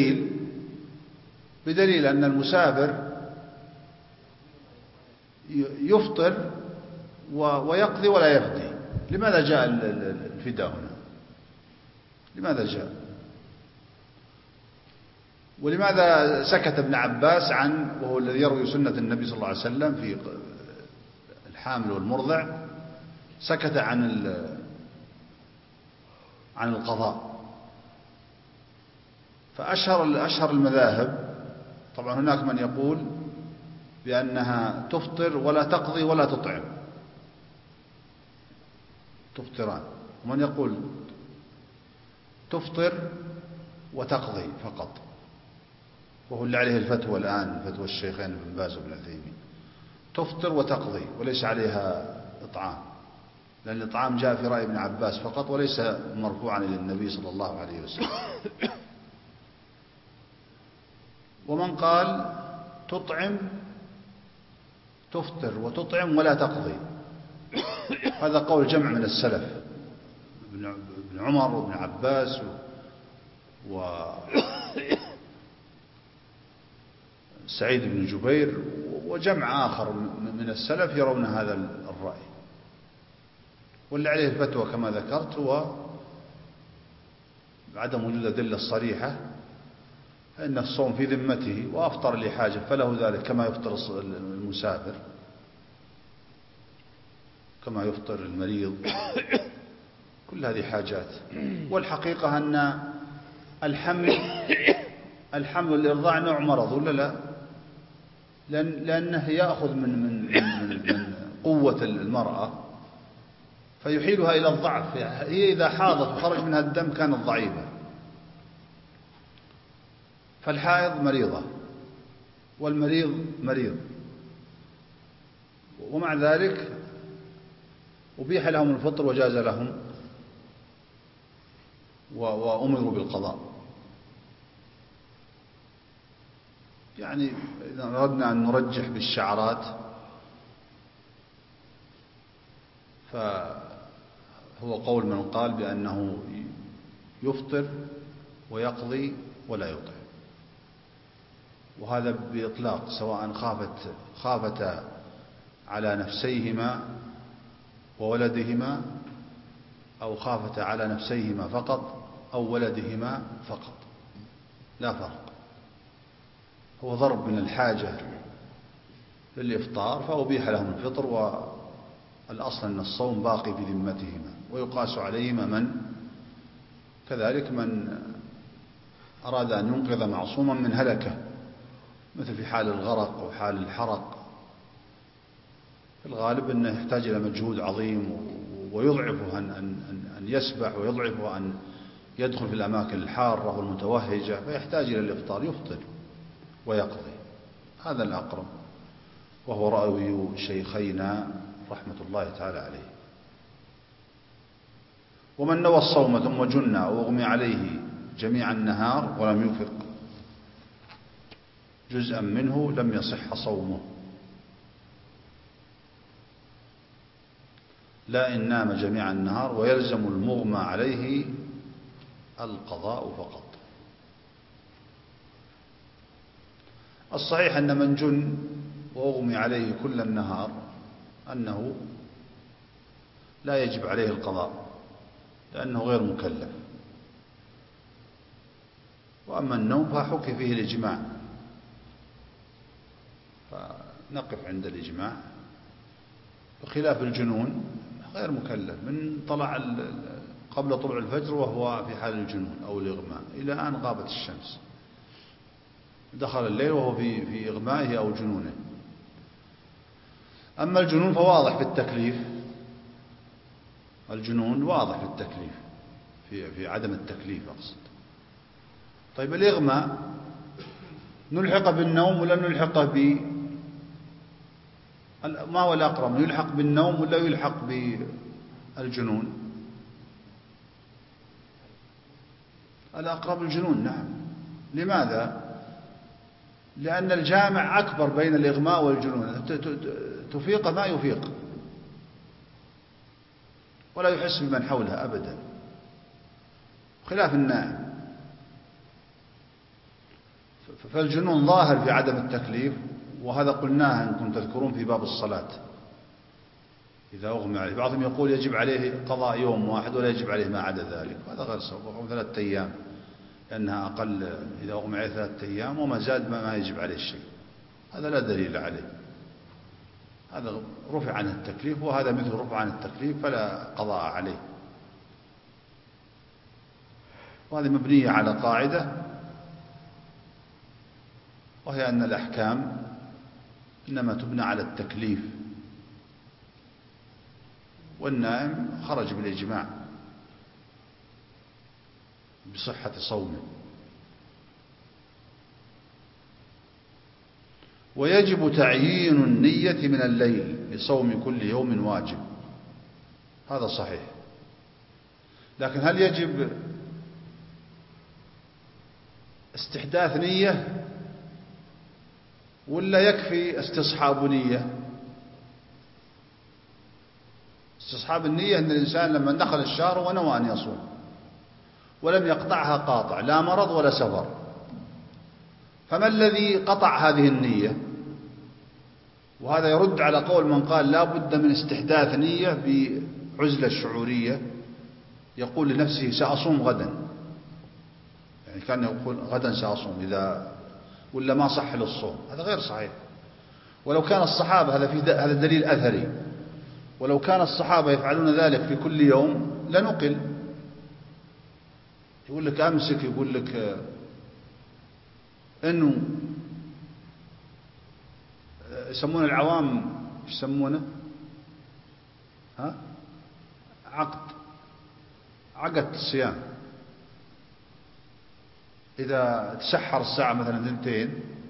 بدليل أن المسافر يفطر ويقضي ولا يفدي. لماذا جاء الفداء هنا؟ لماذا جاء؟ ولماذا سكت ابن عباس وهو الذي يروي سنة النبي صلى الله عليه وسلم في الحامل والمرضع، سكت عن القضاء؟ فأشهر المذاهب، طبعا هناك من يقول بأنها تفطر ولا تقضي ولا تطعم، تفطران، ومن يقول تفطر وتقضي فقط، وهو اللي عليه الفتوى الآن، فتوى الشيخين ابن باز وابن عثيمين، تفطر وتقضي وليس عليها إطعام، لأن الإطعام جاء في رأي ابن عباس فقط وليس مرفوعا إلى النبي صلى الله عليه وسلم. ومن قال تطعم، تفطر وتطعم ولا تقضي، هذا قول جمع من السلف، ابن عمر وابن عباس وسعيد بن جبير وجمع آخر من السلف يرون هذا الرأي. واللي عليه الفتوى كما ذكرت هو عدم وجود أدلة صريحة أن الصوم في ذمته، وأفطر لحاجة فله ذلك كما يفطر المسافر، كما يفطر المريض، كل هذه حاجات. والحقيقة أن الحمل والإرضاع نوع مرض ولا لا؟ لأنه يأخذ من قوة المرأة فيحيلها إلى الضعف. هي إذا حاضت وخرج منها الدم كانت ضعيفة، فالحائض مريضة والمريض مريض، ومع ذلك أبيح لهم الفطر وجاز لهم وأمروا بالقضاء. يعني إذا أردنا أن نرجح بالشعرات فهو قول من قال بأنه يفطر ويقضي ولا يطعم، وهذا بإطلاق، سواء خافتا على نفسيهما وولدهما أو خافتا على نفسيهما فقط أو ولدهما فقط، لا فرق. هو ضرب من الحاجة للإفطار فأبيح لهم الفطر، والأصل أن الصوم باقي في ذمتهما، ويقاس عليهما من كذلك من أراد أن ينقذ معصوما من هلكه، مثل في حال الغرق وحال الحرق. في الغالب أنه يحتاج إلى مجهود عظيم ويضعفه أن يسبح، ويضعفه أن يدخل في الأماكن الحارة والمتوهجة، فيحتاج إلى الإفطار، يفطر ويقضي. هذا الأقرب، وهو رأي شيخينا رحمة الله تعالى عليه. ومن نوى الصوم ثم جن أو أغمي عليه جميع النهار ولم يفق جزءا منه لم يصح صومه، لا إن نام جميع النهار، ويلزم المغمى عليه القضاء فقط. الصحيح أن من جن وأغمي عليه كل النهار أنه لا يجب عليه القضاء لأنه غير مكلف. وأما النوم فحكي فيه الإجماع، فنقف عند الإجماع. بخلاف الجنون غير مكلف من قبل طلوع الفجر وهو في حال الجنون أو الإغماء إلى أن غابت الشمس، دخل الليل وهو في إغمائه أو جنونه. أما الجنون فواضح في التكليف، الجنون واضح في التكليف، في عدم التكليف أقصد. طيب الإغماء نلحق بالنوم ولا نلحقه ما هو الأقرب، يلحق بالنوم ولا يلحق بالجنون؟ الأقرب الجنون، نعم. لماذا؟ لأن الجامع أكبر بين الإغماء والجنون، تفيق ما يفيق ولا يحس بمن حولها أبدا، خلاف النائم. فالجنون ظاهر في عدم التكليف، وهذا قلناه إن كنتم تذكرون في باب الصلاة إذا أغمى عليه. بعضهم يقول يجب عليه قضاء يوم واحد ولا يجب عليه ما عدا ذلك، وهذا غير صواب. 3 أيام لأنها أقل، إذا أغمى عليه 3 أيام وما زاد ما يجب عليه شيء، هذا لا دليل عليه. هذا رفع عنه التكليف، وهذا مثل رفع عنه التكليف فلا قضاء عليه. وهذه مبنية على قاعدة، وهي أن الأحكام إنما تبنى على التكليف، والنائم خرج بالإجماع بصحة صومه. ويجب تعيين النية من الليل لصوم كل يوم واجب، هذا صحيح. لكن هل يجب استحداث نية ولا يكفي استصحاب نية؟ استصحاب النية أن الإنسان لما دخل الشهر ونوى أن يصوم ولم يقطعها قاطع، لا مرض ولا سفر، فما الذي قطع هذه النية؟ وهذا يرد على قول من قال لا بد من استحداث نية بعزلة شعورية، يقول لنفسه سأصوم غدا، يعني كان يقول غدا سأصوم إذا ولا ما صح للصوم، هذا غير صحيح. ولو كان الصحابة هذا دليل أثري، ولو كان الصحابة يفعلون ذلك في كل يوم لنقل. يقول لك أمسك، يقول لك إنه يسمون العوام يسمونه عقد الصيام. إذا تسحر الساعة مثلا 2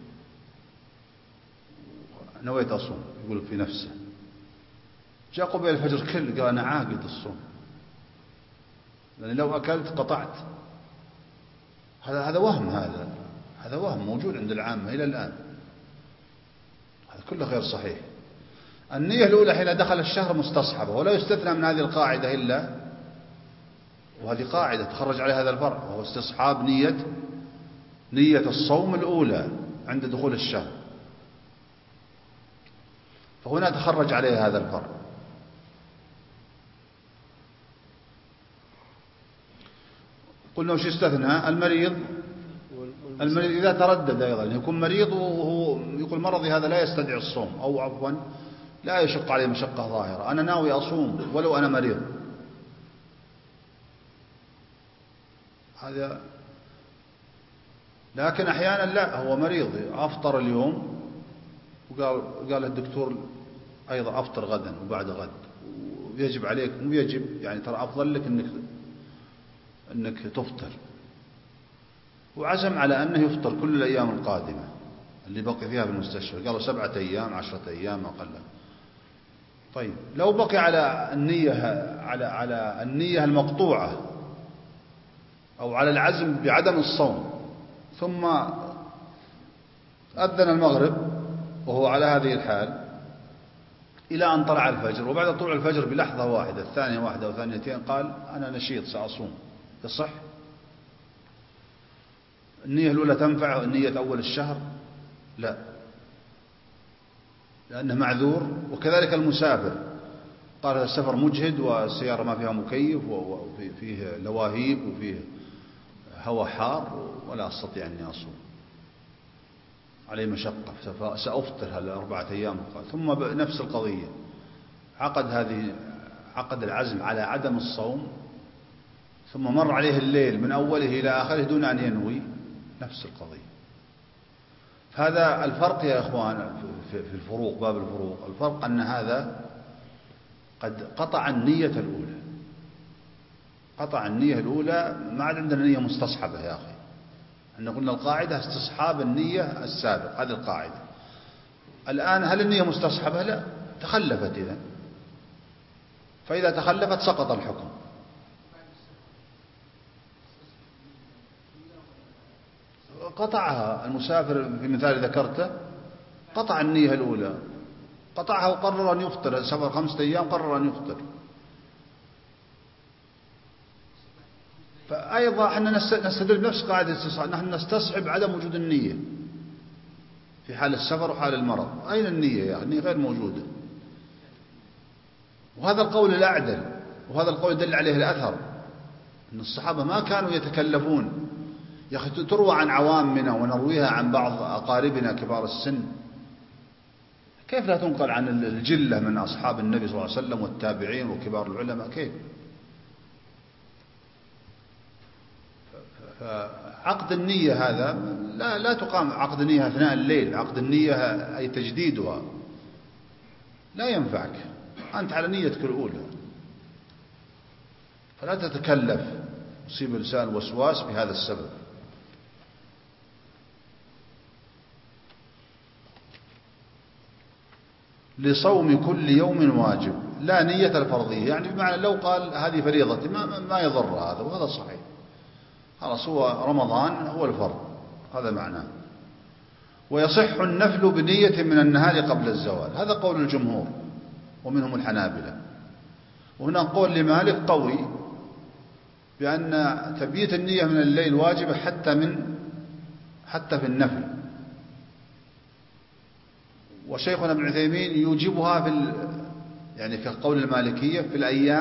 نويت أصوم، يقول في نفسه، جاء قبيل الفجر قال أنا عاقد الصوم، لأن لو أكلت قطعت. هذا وهم، هذا وهم موجود عند العامة إلى الآن، هذا كله غير صحيح. النية الأولى حين دخل الشهر مستصحبة، ولا يستثنى من هذه القاعدة إلا، وهذه قاعدة تخرج عليها هذا الفرع، وهو استصحاب نية الصوم الأولى عند دخول الشهر، فهنا تخرج عليها هذا الفرع. قلنا وش يستثنى؟ المريض إذا تردد أيضا، يكون مريض وهو يقول مرضي هذا لا يستدعي الصوم، أو عفوا لا يشق عليه مشقة ظاهرة، أنا ناوي أصوم ولو أنا مريض، هذا. لكن أحيانا لا، هو مريض أفطر اليوم وقال الدكتور أيضا أفطر غدا وبعد غد، ويجب عليك، مو يجب يعني، ترى أفضل لك أنك تفطر، وعزم على أنه يفطر كل الأيام القادمة اللي بقي فيها في المستشفى، قالوا 7 أيام 10 أيام أقل. طيب لو بقي على النية المقطوعة أو على العزم بعدم الصوم، ثم أذن المغرب وهو على هذه الحال إلى أن طلع الفجر، وبعد طلوع الفجر بلحظة واحدة، الثانية واحدة أو ثانيتين، قال أنا نشيط سأصوم، يصح؟ النية الأولى تنفع نية أول الشهر؟ لا، لأنه معذور. وكذلك المسافر، قال هذا السفر مجهد والسيارة ما فيها مكيف وفيه لواهيب وفيه هواء حار ولا أستطيع أني أصوم، عليه مشقة، سأفطر هال4 أيام. ثم نفس القضية، عقد العزم على عدم الصوم، ثم مر عليه الليل من أوله إلى آخره دون أن ينوي، نفس القضية. هذا الفرق يا إخوان في الفروق، باب الفروق، الفرق أن هذا قد قطع النية الأولى، قطع النية الأولى، ما عاد عندنا نية مستصحبة يا أخي. أن قلنا القاعدة استصحاب النية السابق، هذه القاعدة. الآن هل النية مستصحبة؟ لا، تخلفت إذن، فإذا تخلفت سقط الحكم. قطعها المسافر في مثال ذكرته، قطع النية الأولى، قطعها وقرر أن يفطر، سفر 5 أيام قرر أن يفطر. فأيضا احنا نستدل بنفس قاعدة الاستصحاب، نحن نستصحب عدم وجود النية في حال السفر وحال المرض. أين النية يا أخي؟ النية غير موجودة. وهذا القول الأعدل، وهذا القول يدل عليه الأثر، أن الصحابة ما كانوا يتكلفون. يا أخي تروى عن عوامنا ونرويها عن بعض أقاربنا كبار السن، كيف لا تنقل عن الجلة من أصحاب النبي صلى الله عليه وسلم والتابعين وكبار العلماء؟ كيف؟ فعقد النية هذا لا تقام عقد النية أثناء الليل، عقد النية أي تجديدها لا ينفعك، أنت على نيتك الأولى، فلا تتكلف يصيب الإنسان الوسواس بهذا السبب. لصوم كل يوم واجب لا نية الفرضية، يعني بمعنى لو قال هذه فريضتي ما يضر هذا، وهذا صحيح، خلاص هو رمضان هو الفرض، هذا معناه. ويصح النفل بنية من النهار قبل الزوال، هذا قول الجمهور ومنهم الحنابلة. وهنا قول لمالك قوي بأن تبييت النية من الليل واجبة حتى في النفل. وشيخنا ابن عثيمين يوجبها يعني في قول المالكية في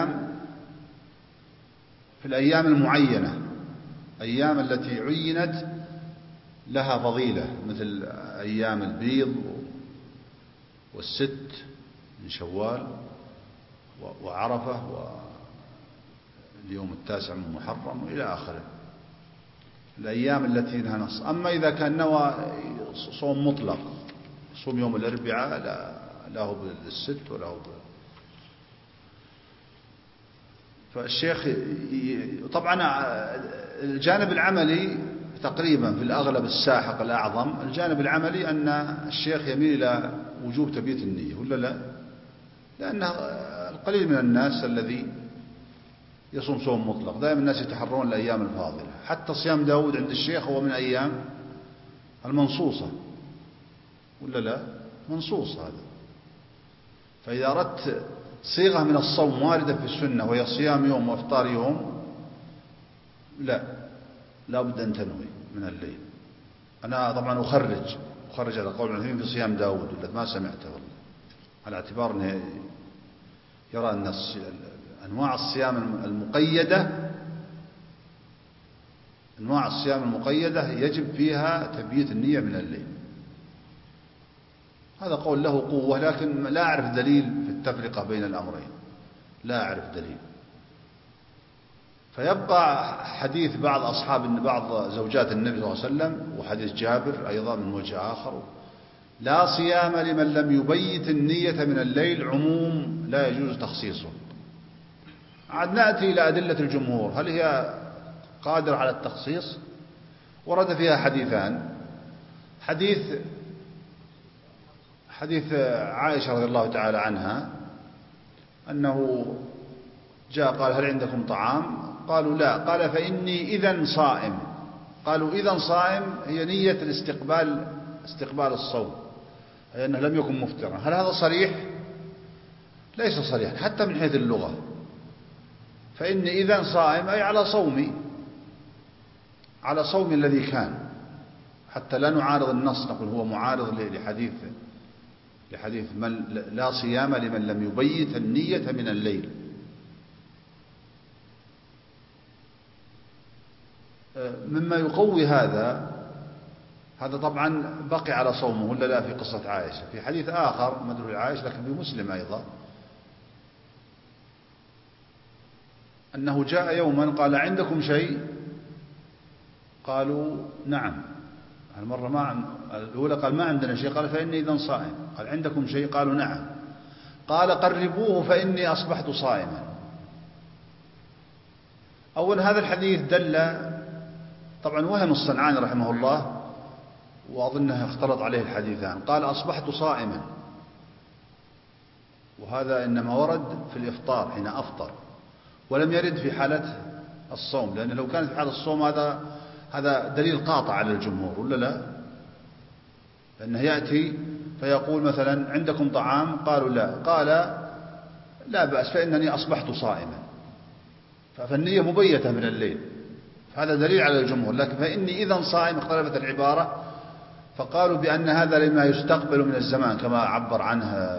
الأيام المعينة، أيام التي عينت لها فضيلة، مثل أيام البيض والست من شوال وعرفة واليوم 9 من محرم وإلى آخره، الأيام التي لها نص. أما إذا كان نوى صوم مطلق، صوم يوم الأربعاء، لا هو بالست ولا هو فالشيخ طبعا الجانب العملي تقريبا في الأغلب الساحق الأعظم، الجانب العملي أن الشيخ يميل إلى وجوب تبييت النية ولا لا؟ لأن القليل من الناس الذي يصوم صوم مطلق، دائما الناس يتحرون الأيام الفاضلة. حتى صيام داود عند الشيخ هو من أيام المنصوصة ولا لا؟ منصوص هذا. فإذا أردت صيغة من الصوم واردة في السنة وهي صيام يوم وافطار يوم، لا بد أن تنوي من الليل. أنا طبعا أخرج على قول العلماء في صيام داود، ولا ما سمعته والله، على اعتبار أنه يرى أن أنواع الصيام المقيدة يجب فيها تبييت النية من الليل. هذا قول له قوة، لكن لا أعرف دليل في التفرقة بين الأمرين، لا أعرف دليل. فيبقى حديث بعض زوجات النبي صلى الله عليه وسلم، وحديث جابر أيضا من وجه آخر: لا صيام لمن لم يبيت النية من الليل، عموم لا يجوز تخصيصه. عاد نأتي إلى أدلة الجمهور، هل هي قادرة على التخصيص؟ ورد فيها حديثان: حديث عائشة رضي الله تعالى عنها أنه جاء قال: هل عندكم طعام؟ قالوا لا. قال: فإني إذن صائم. قالوا: إذن صائم هي نية استقبال الصوم، أي أنه لم يكن مفطرا. هل هذا صريح؟ ليس صريحا حتى من حيث اللغة. فإني إذن صائم أي على صوم الذي كان، حتى لا نعارض النص نقول هو معارض لحديث من لا صيام لمن لم يبيت النية من الليل. مما يقوي هذا طبعا بقي على صومه ولا لا في قصة عائشة، في حديث آخر مدروي عائشة لكن في مسلم أيضا، أنه جاء يوما قال: عندكم شيء؟ قالوا: نعم. المرة الأولى قال: ما عندنا شيء. قال: فإني إذن صائم. قال: عندكم شيء؟ قالوا: نعم. قال: قربوه فإني أصبحت صائما. أول هذا الحديث دل، طبعا وهم الصنعاني رحمه الله، وأظنه اختلط عليه الحديثان، قال: أصبحت صائما، وهذا إنما ورد في الإفطار حين أفطر، ولم يرد في حالة الصوم، لأن لو كانت في حالة الصوم هذا دليل قاطع على الجمهور ولا لا؟ لأنه يأتي فيقول مثلا: عندكم طعام؟ قالوا لا. قال: لا بأس، فإنني أصبحت صائما. فالنية مبيتة من الليل، هذا دليل على الجمهور. لكن فإني إذن صائم اختلفت العبارة، فقالوا بأن هذا لما يستقبل من الزمان، كما عبر عنه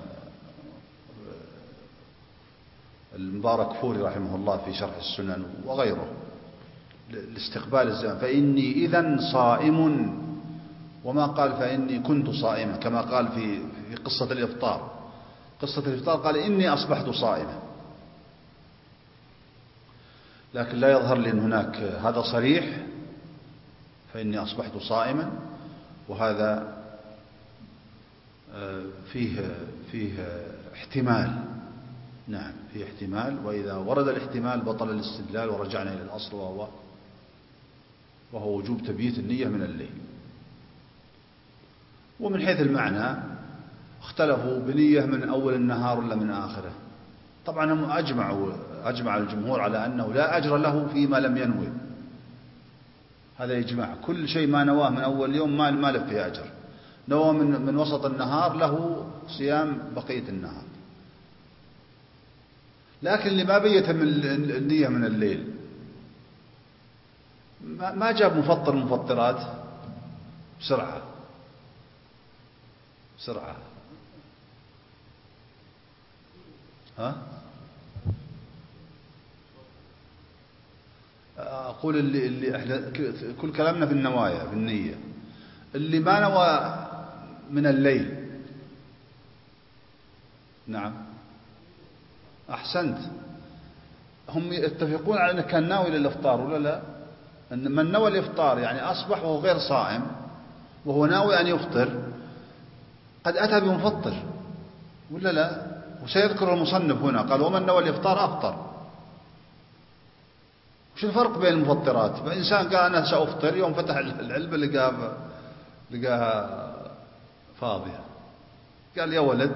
المبارك فوري رحمه الله في شرح السنن وغيره، لاستقبال الزمان. فإني إذن صائم، وما قال فإني كنت صائما كما قال في قصة الإفطار. قصة الإفطار قال: إني أصبحت صائما، لكن لا يظهر لي أن هناك هذا صريح، فإني أصبحت صائما، وهذا فيه احتمال نعم في احتمال، وإذا ورد الاحتمال بطل الاستدلال ورجعنا إلى الأصل وهو وجوب تبييت النية من الليل. ومن حيث المعنى اختلفوا بنية من أول النهار ولا من آخره. طبعا هم أجمع الجمهور على أنه لا أجر له فيما لم ينوي، هذا إجماع. كل شيء ما نواه من أول يوم ما له فيه أجر. نوى من وسط النهار له صيام بقية النهار. لكن اللي ما بيت من النية من الليل ما جاب مفطرات بسرعة ها؟ أقول اللي كل كلامنا في النوايا في النية. اللي ما نوى من الليل، نعم أحسنت، هم يتفقون على أنه كان ناوي للإفطار ولا لا؟ أن من نوى الإفطار يعني أصبح وهو غير صائم وهو ناوي أن يفطر قد أتى بمفطر ولا لا؟ وسيذكر المصنف هنا قال ومن نوى الإفطار أفطر. وش الفرق بين المفطرات؟ فإنسان قال أنا سأفطر، يوم فتح العلبة لقاها فاضية، قال يا ولد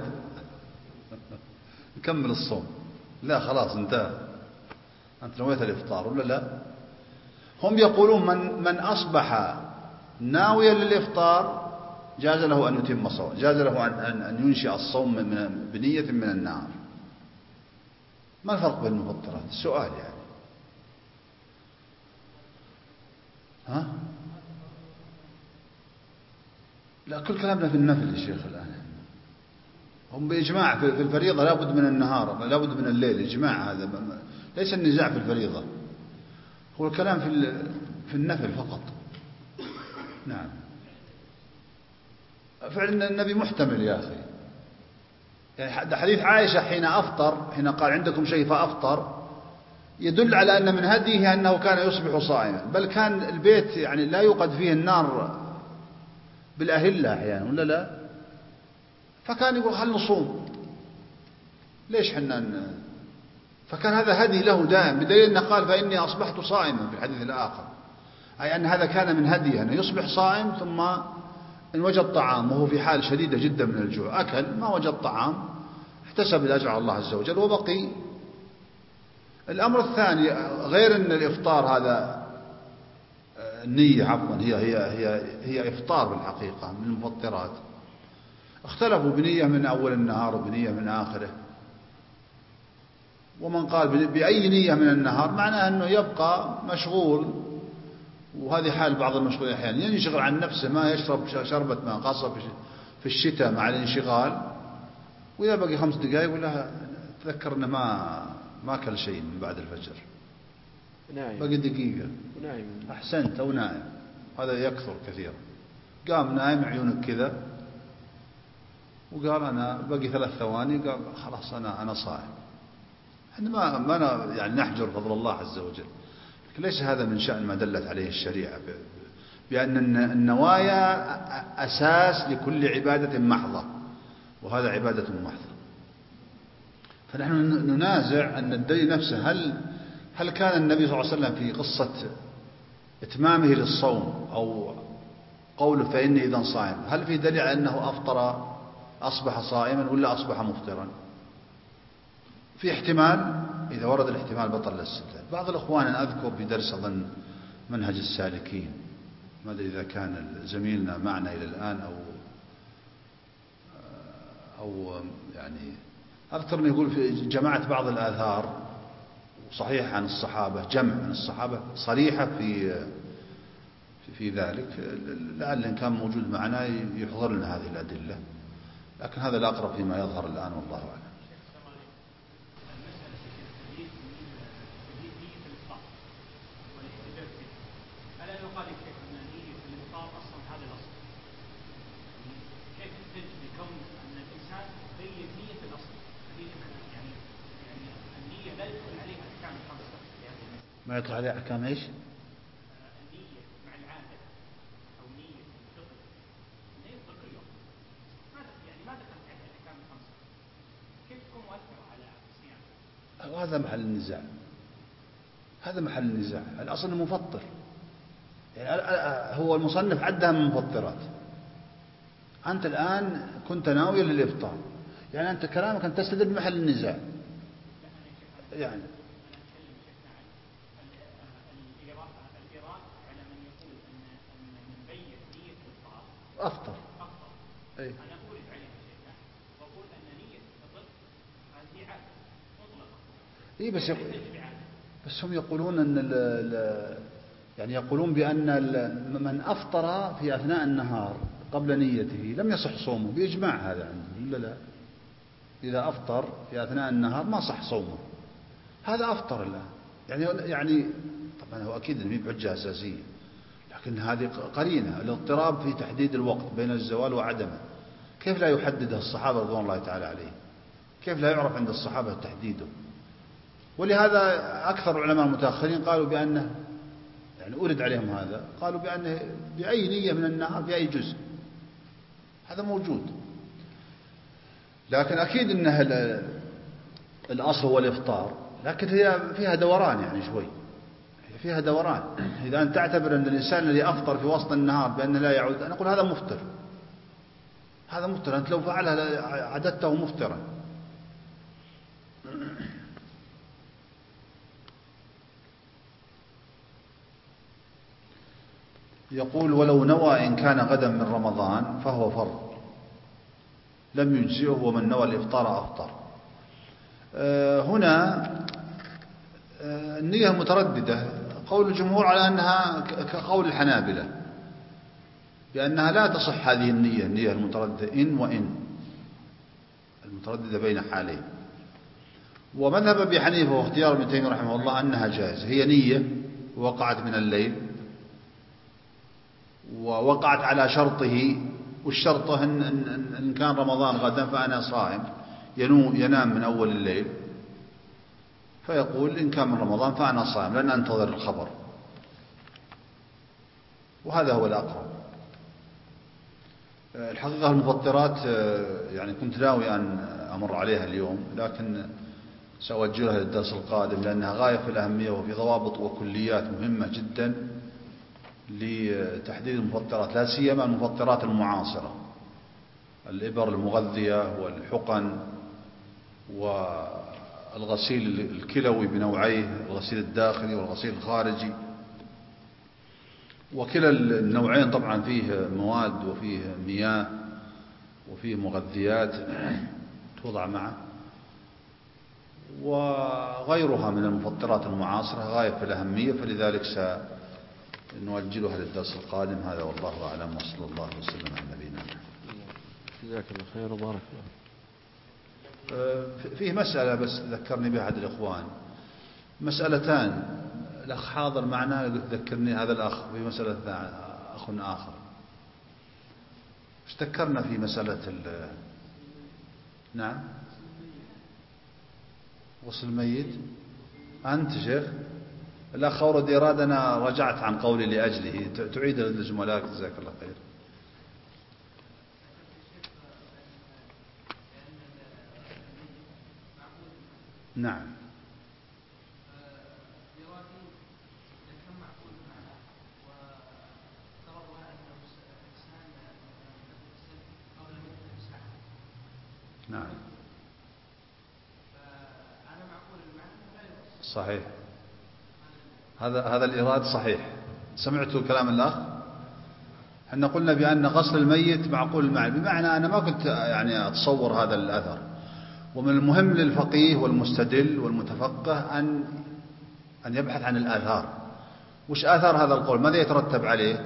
نكمل الصوم. لا خلاص انتهى، أنت نويت الإفطار ولا لا؟ هم يقولون من أصبح ناويا للإفطار جاز له أن يتم صوم، جاز له أن ينشئ الصوم بنية من النهار. ما الفرق بين المفطرات؟ السؤال يعني. ها؟ لا كل كلامنا في النفل يا شيخ الآن. هم بإجماع في الفريضة لابد من النهار لابد من الليل، إجماع هذا، ليس النزاع في الفريضة، هو الكلام في النفل فقط. نعم فعلا النبي محتمل يا أخي. يعني حديث عائشة حين قال عندكم شيء فأفطر يدل على أن من هديه أنه كان يصبح صائما، بل كان البيت يعني لا يوقد فيه النار بالأهلة أحيانا ولا لا، فكان يقول خلنا نصوم ليش حنا فكان هذا هدي له دائم، بدليل أنه قال فإني أصبحت صائما في الحديث الآخر، أي أن هذا كان من هديه أنه يصبح صائم، ثم إن وجد طعام وهو في حال شديدة جدا من الجوع أكل، ما وجد طعام احتسب الأجر على الله عز وجل وبقي. الأمر الثاني غير أن الإفطار هذا النية عفوا هي إفطار بالحقيقة من المفطرات. اختلفوا بنية من أول النهار وبنية من آخره. ومن قال بأي نية من النهار معناه أنه يبقى مشغول، وهذه حال بعض المشغولين أحيانا ينشغل عن نفسه، ما يشرب شربة ماء خاصة في الشتاء مع الانشغال، وإذا بقي 5 دقائق ولا تذكر أنه ما أكل شيء من بعد الفجر، نايم بقي دقيقة نايم. أحسنت، أو نائم، هذا يكثر كثيرا، قام نايم عيونك كذا وقال أنا بقي 3 ثواني، قال خلاص أنا صائم. احنا ما يعني نحجر فضل الله عز وجل، لكن ليس هذا من شأن ما دلت عليه الشريعة بأن النوايا أساس لكل عبادة محضة، وهذا عبادة محضة. فنحن ننازع أن الدليل نفسه هل كان النبي صلى الله عليه وسلم في قصة إتمامه للصوم أو قوله فإني إذا صائم هل في دليل على أنه أفطر أصبح صائما ولا أصبح مفطرا؟ في احتمال، إذا ورد الاحتمال بطل الاستدلال. بعض الأخوان أنا أذكر في درس أظن منهج السالكين، ما أدري إذا كان زميلنا معنا إلى الآن أو يعني أذكر أنه يقول في جماعة بعض الآثار صحيح عن الصحابة، جمع من الصحابة صريحة في ذلك، لعل إن كان موجود معنا يحضر لنا هذه الأدلة، لكن هذا الأقرب فيما يظهر الآن والله أعلم. ما يطلع عليه أحكام إيش؟ النية مع العادة أو نية الفطر، نية الفطر اليوم ما دخلت عليه الأحكام الخمسة، كيف تكون مؤثرة على الصيام؟ محل النزاع، هذا محل النزاع. الأصل أنه مفطر، يعني هو المصنف عدها من المفطرات، أنت الآن كنت ناويا للإفطار، يعني أنت كلامك أن تستدل بمحل النزاع. يعني أفطر. أي. أنا أورد عليها شيئا وأقول أن نية الفطر هذه عادة مطلقة. إيه بس هم يقولون أن يعني يقولون بأن من أفطر في أثناء النهار قبل نيته لم يصح صومه بإجماع، هذا عندهم لا إذا أفطر في أثناء النهار ما صح صومه، هذا أفطر الآن. يعني طبعا هو أكيد أنه بحجة أساسية، لكن هذه قرينة الاضطراب في تحديد الوقت بين الزوال وعدمه. كيف لا يحددها الصحابة رضوان الله تعالى عليهم؟ كيف لا يعرف عند الصحابة تحديده؟ ولهذا أكثر علماء المتأخرين قالوا بأنه، يعني أورد عليهم هذا، قالوا بأنه بأي نية من النهار في أي جزء، هذا موجود. لكن أكيد أنه الأصل هو الإفطار، لكن هي فيها دوران، يعني شوي فيها دوران. إذا أنت تعتبر أن الإنسان الذي أفطر في وسط النهار بأنه لا يعود، أنا أقول هذا مفطر، هذا مفطر، أنت لو فعلها عددته مفطرا. يقول ولو نوى إن كان غدا من رمضان فهو فرض لم يجزئه، ومن نوى الإفطار أفطر. هنا النية مترددة. قول الجمهور على أنها كقول الحنابلة بأنها لا تصح هذه النية المترددة إن وإن، المترددة بين حالين. ومذهب أبي حنيفة واختيار ابن تيمية رحمه الله أنها جائزة، هي نية وقعت من الليل ووقعت على شرطه، والشرط إن كان رمضان غدا فأنا صائم، ينام من أول الليل فيقول إن كان من رمضان فأنا صائم لن أنتظر الخبر، وهذا هو الأقرب. الحقيقة المفطرات يعني كنت ناوي أن أمر عليها اليوم، لكن سأوجهها للدرس القادم لأنها غاية في الأهمية وفي ضوابط وكليات مهمة جدا لتحديد المفطرات، لا سيما المفطرات المعاصرة، الإبر المغذية والحقن والغسيل الكلوي بنوعيه، الغسيل الداخلي والغسيل الخارجي. وكلا النوعين طبعا فيه مواد وفيه مياه وفيه مغذيات توضع معه، وغيرها من المفطرات المعاصرة غاية في الأهمية، فلذلك سنؤجلها للدرس القادم. هذا والله أعلم، وصلى الله وسلم على نبينا. جزاك الله خير وبارك الله. فيه مسألة بس ذكرني بها أحد الإخوان، مسألتان. الأخ حاضر معنا ذكرني هذا الأخ في مسألة أخ آخر. ذكرنا في مسألة نعم غسل الميت. أنت شيخ الأخ أورد إرادة، أنا رجعت عن قولي لأجله، تعيد للزملاء جزاك الله خير. نعم نعم صحيح، هذا الإراد صحيح. سمعتوا كلام الأخ؟ احنا قلنا بأن غسل الميت معقول المعنى، بمعنى أنا ما كنت يعني أتصور هذا الأثر. ومن المهم للفقيه والمستدل والمتفقه أن يبحث عن الآثار. وش آثار هذا القول؟ ماذا يترتب عليه؟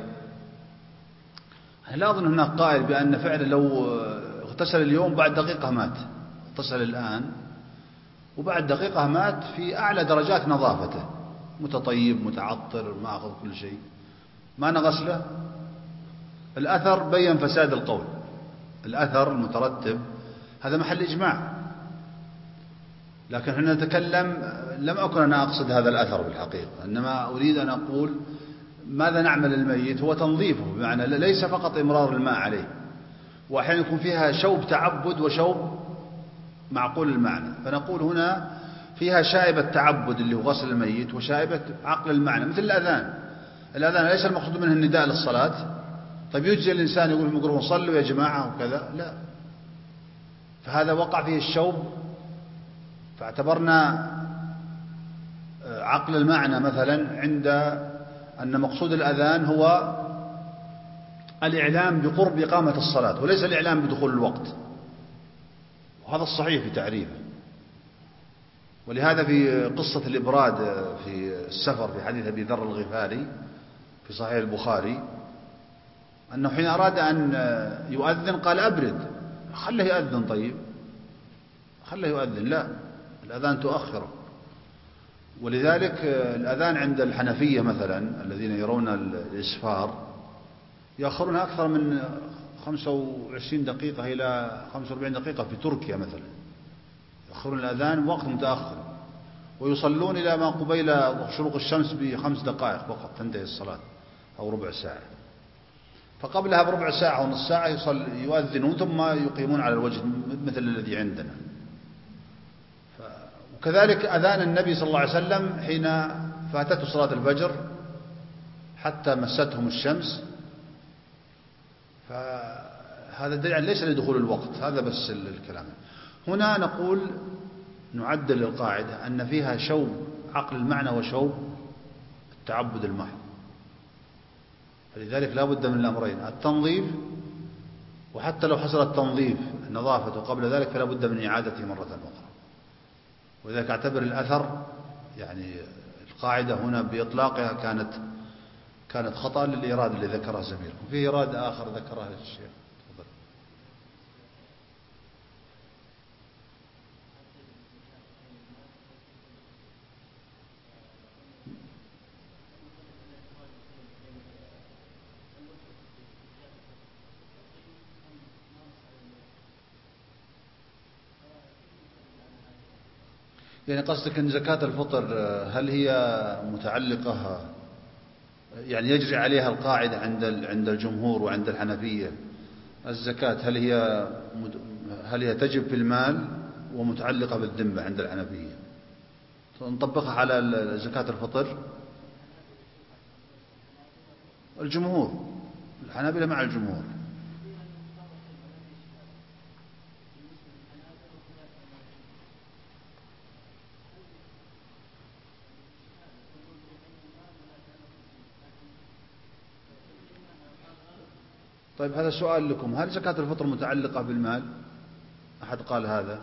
لا أظن هناك قائل بأن فعلا لو اغتسل اليوم بعد دقيقة مات، اغتسل الآن وبعد دقيقة مات في أعلى درجات نظافته، متطيب متعطر ما أخذ كل شيء، ما نغسله. الأثر بين فساد القول، الأثر المترتب هذا محل إجماع. لكن احنا نتكلم، لم أكن أنا أقصد هذا الأثر بالحقيقة، إنما أريد أن أقول ماذا نعمل للميت هو تنظيفه، بمعنى ليس فقط إمرار الماء عليه، وأحيانا يكون فيها شوب تعبد وشوب معقول المعنى. فنقول هنا فيها شائبة تعبد اللي هو غسل الميت، وشائبة عقل المعنى، مثل الأذان ليس المقصود منه النداء للصلاة. طيب يجزي الإنسان يقول في الميكروفون صلوا يا جماعة وكذا؟ لا، فهذا وقع فيه الشوب، فاعتبرنا عقل المعنى مثلا عند أن مقصود الأذان هو الإعلام بقرب إقامة الصلاة، وليس الإعلام بدخول الوقت، وهذا الصحيح في تعريفه. ولهذا في قصة الإبراد في السفر في حديث أبي ذر الغفاري في صحيح البخاري، أنه حين أراد أن يؤذن قال أبرد، خله يؤذن. طيب خله يؤذن، لا، الأذان تؤخره. ولذلك الأذان عند الحنفية مثلا الذين يرون الإسفار يأخرون أكثر من 25 دقيقة إلى 45 دقيقة. في تركيا مثلا يأخرون الأذان وقت متأخر، ويصلون إلى ما قبيل شروق الشمس ب5 دقائق فقط تنتهي الصلاة، أو ربع ساعة. فقبلها بربع ساعة ونص ساعة يؤذنون ثم يقيمون على الوجه مثل الذي عندنا. وكذلك أذان النبي صلى الله عليه وسلم حين فاتته صلاة الفجر حتى مستهم الشمس، فهذا دليل ليس لدخول الوقت، هذا بس الكلام. هنا نقول نعدل القاعدة أن فيها شوب عقل المعنى وشوب التعبد المحض، فلذلك لا بد من الأمرين، التنظيف، وحتى لو حصل التنظيف نظافته قبل ذلك فلا بد من إعادته مرة أخرى. ولذلك أعتبر الأثر يعني القاعدة هنا بإطلاقها كانت خطأ للإيراد اللي ذكره زميلكم. وفيه إيراد آخر ذكره الشيخ. تفضل. يعني قصدك أن زكاة الفطر هل هي متعلقة، يعني يجري عليها القاعدة عند الجمهور وعند الحنفية الزكاة هل هي تجب في المال ومتعلقة بالذمة عند الحنفية، نطبقها على زكاة الفطر؟ الجمهور الحنابلة مع الجمهور. طيب هذا سؤال لكم، هل زكاة الفطر متعلقة بالمال؟ أحد قال هذا،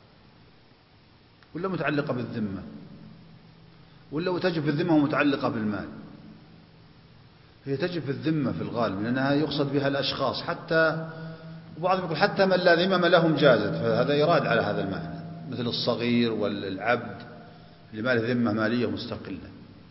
ولا متعلقة بالذمة، ولا تجب في الذمة ومتعلقة بالمال؟ هي تجب في الذمة في الغالب، لأنها يقصد بها الأشخاص، حتى وبعضهم يقول حتى من لا ذمم لهم جازت، فهذا إيراد على هذا المعنى، مثل الصغير والعبد اللي ما له ذمة مالية مستقلة.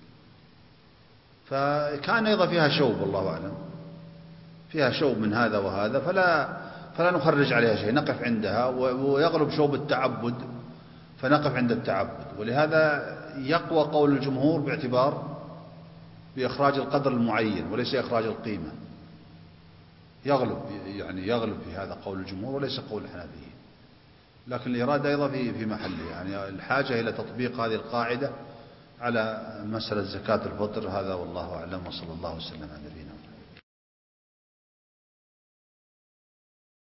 فكان أيضا فيها شوب، والله أعلم فيها شوب من هذا وهذا، فلا نخرج عليها شيء، نقف عندها، ويغلب شوب التعبد فنقف عند التعبد. ولهذا يقوى قول الجمهور باعتبار بإخراج القدر المعين وليس إخراج القيمة، يغلب في هذا قول الجمهور وليس قول الحنفية. لكن الإرادة أيضا في محله، يعني الحاجة إلى تطبيق هذه القاعدة على مسألة زكاة الفطر. هذا والله أعلم، وصلى الله وسلم على نبينا.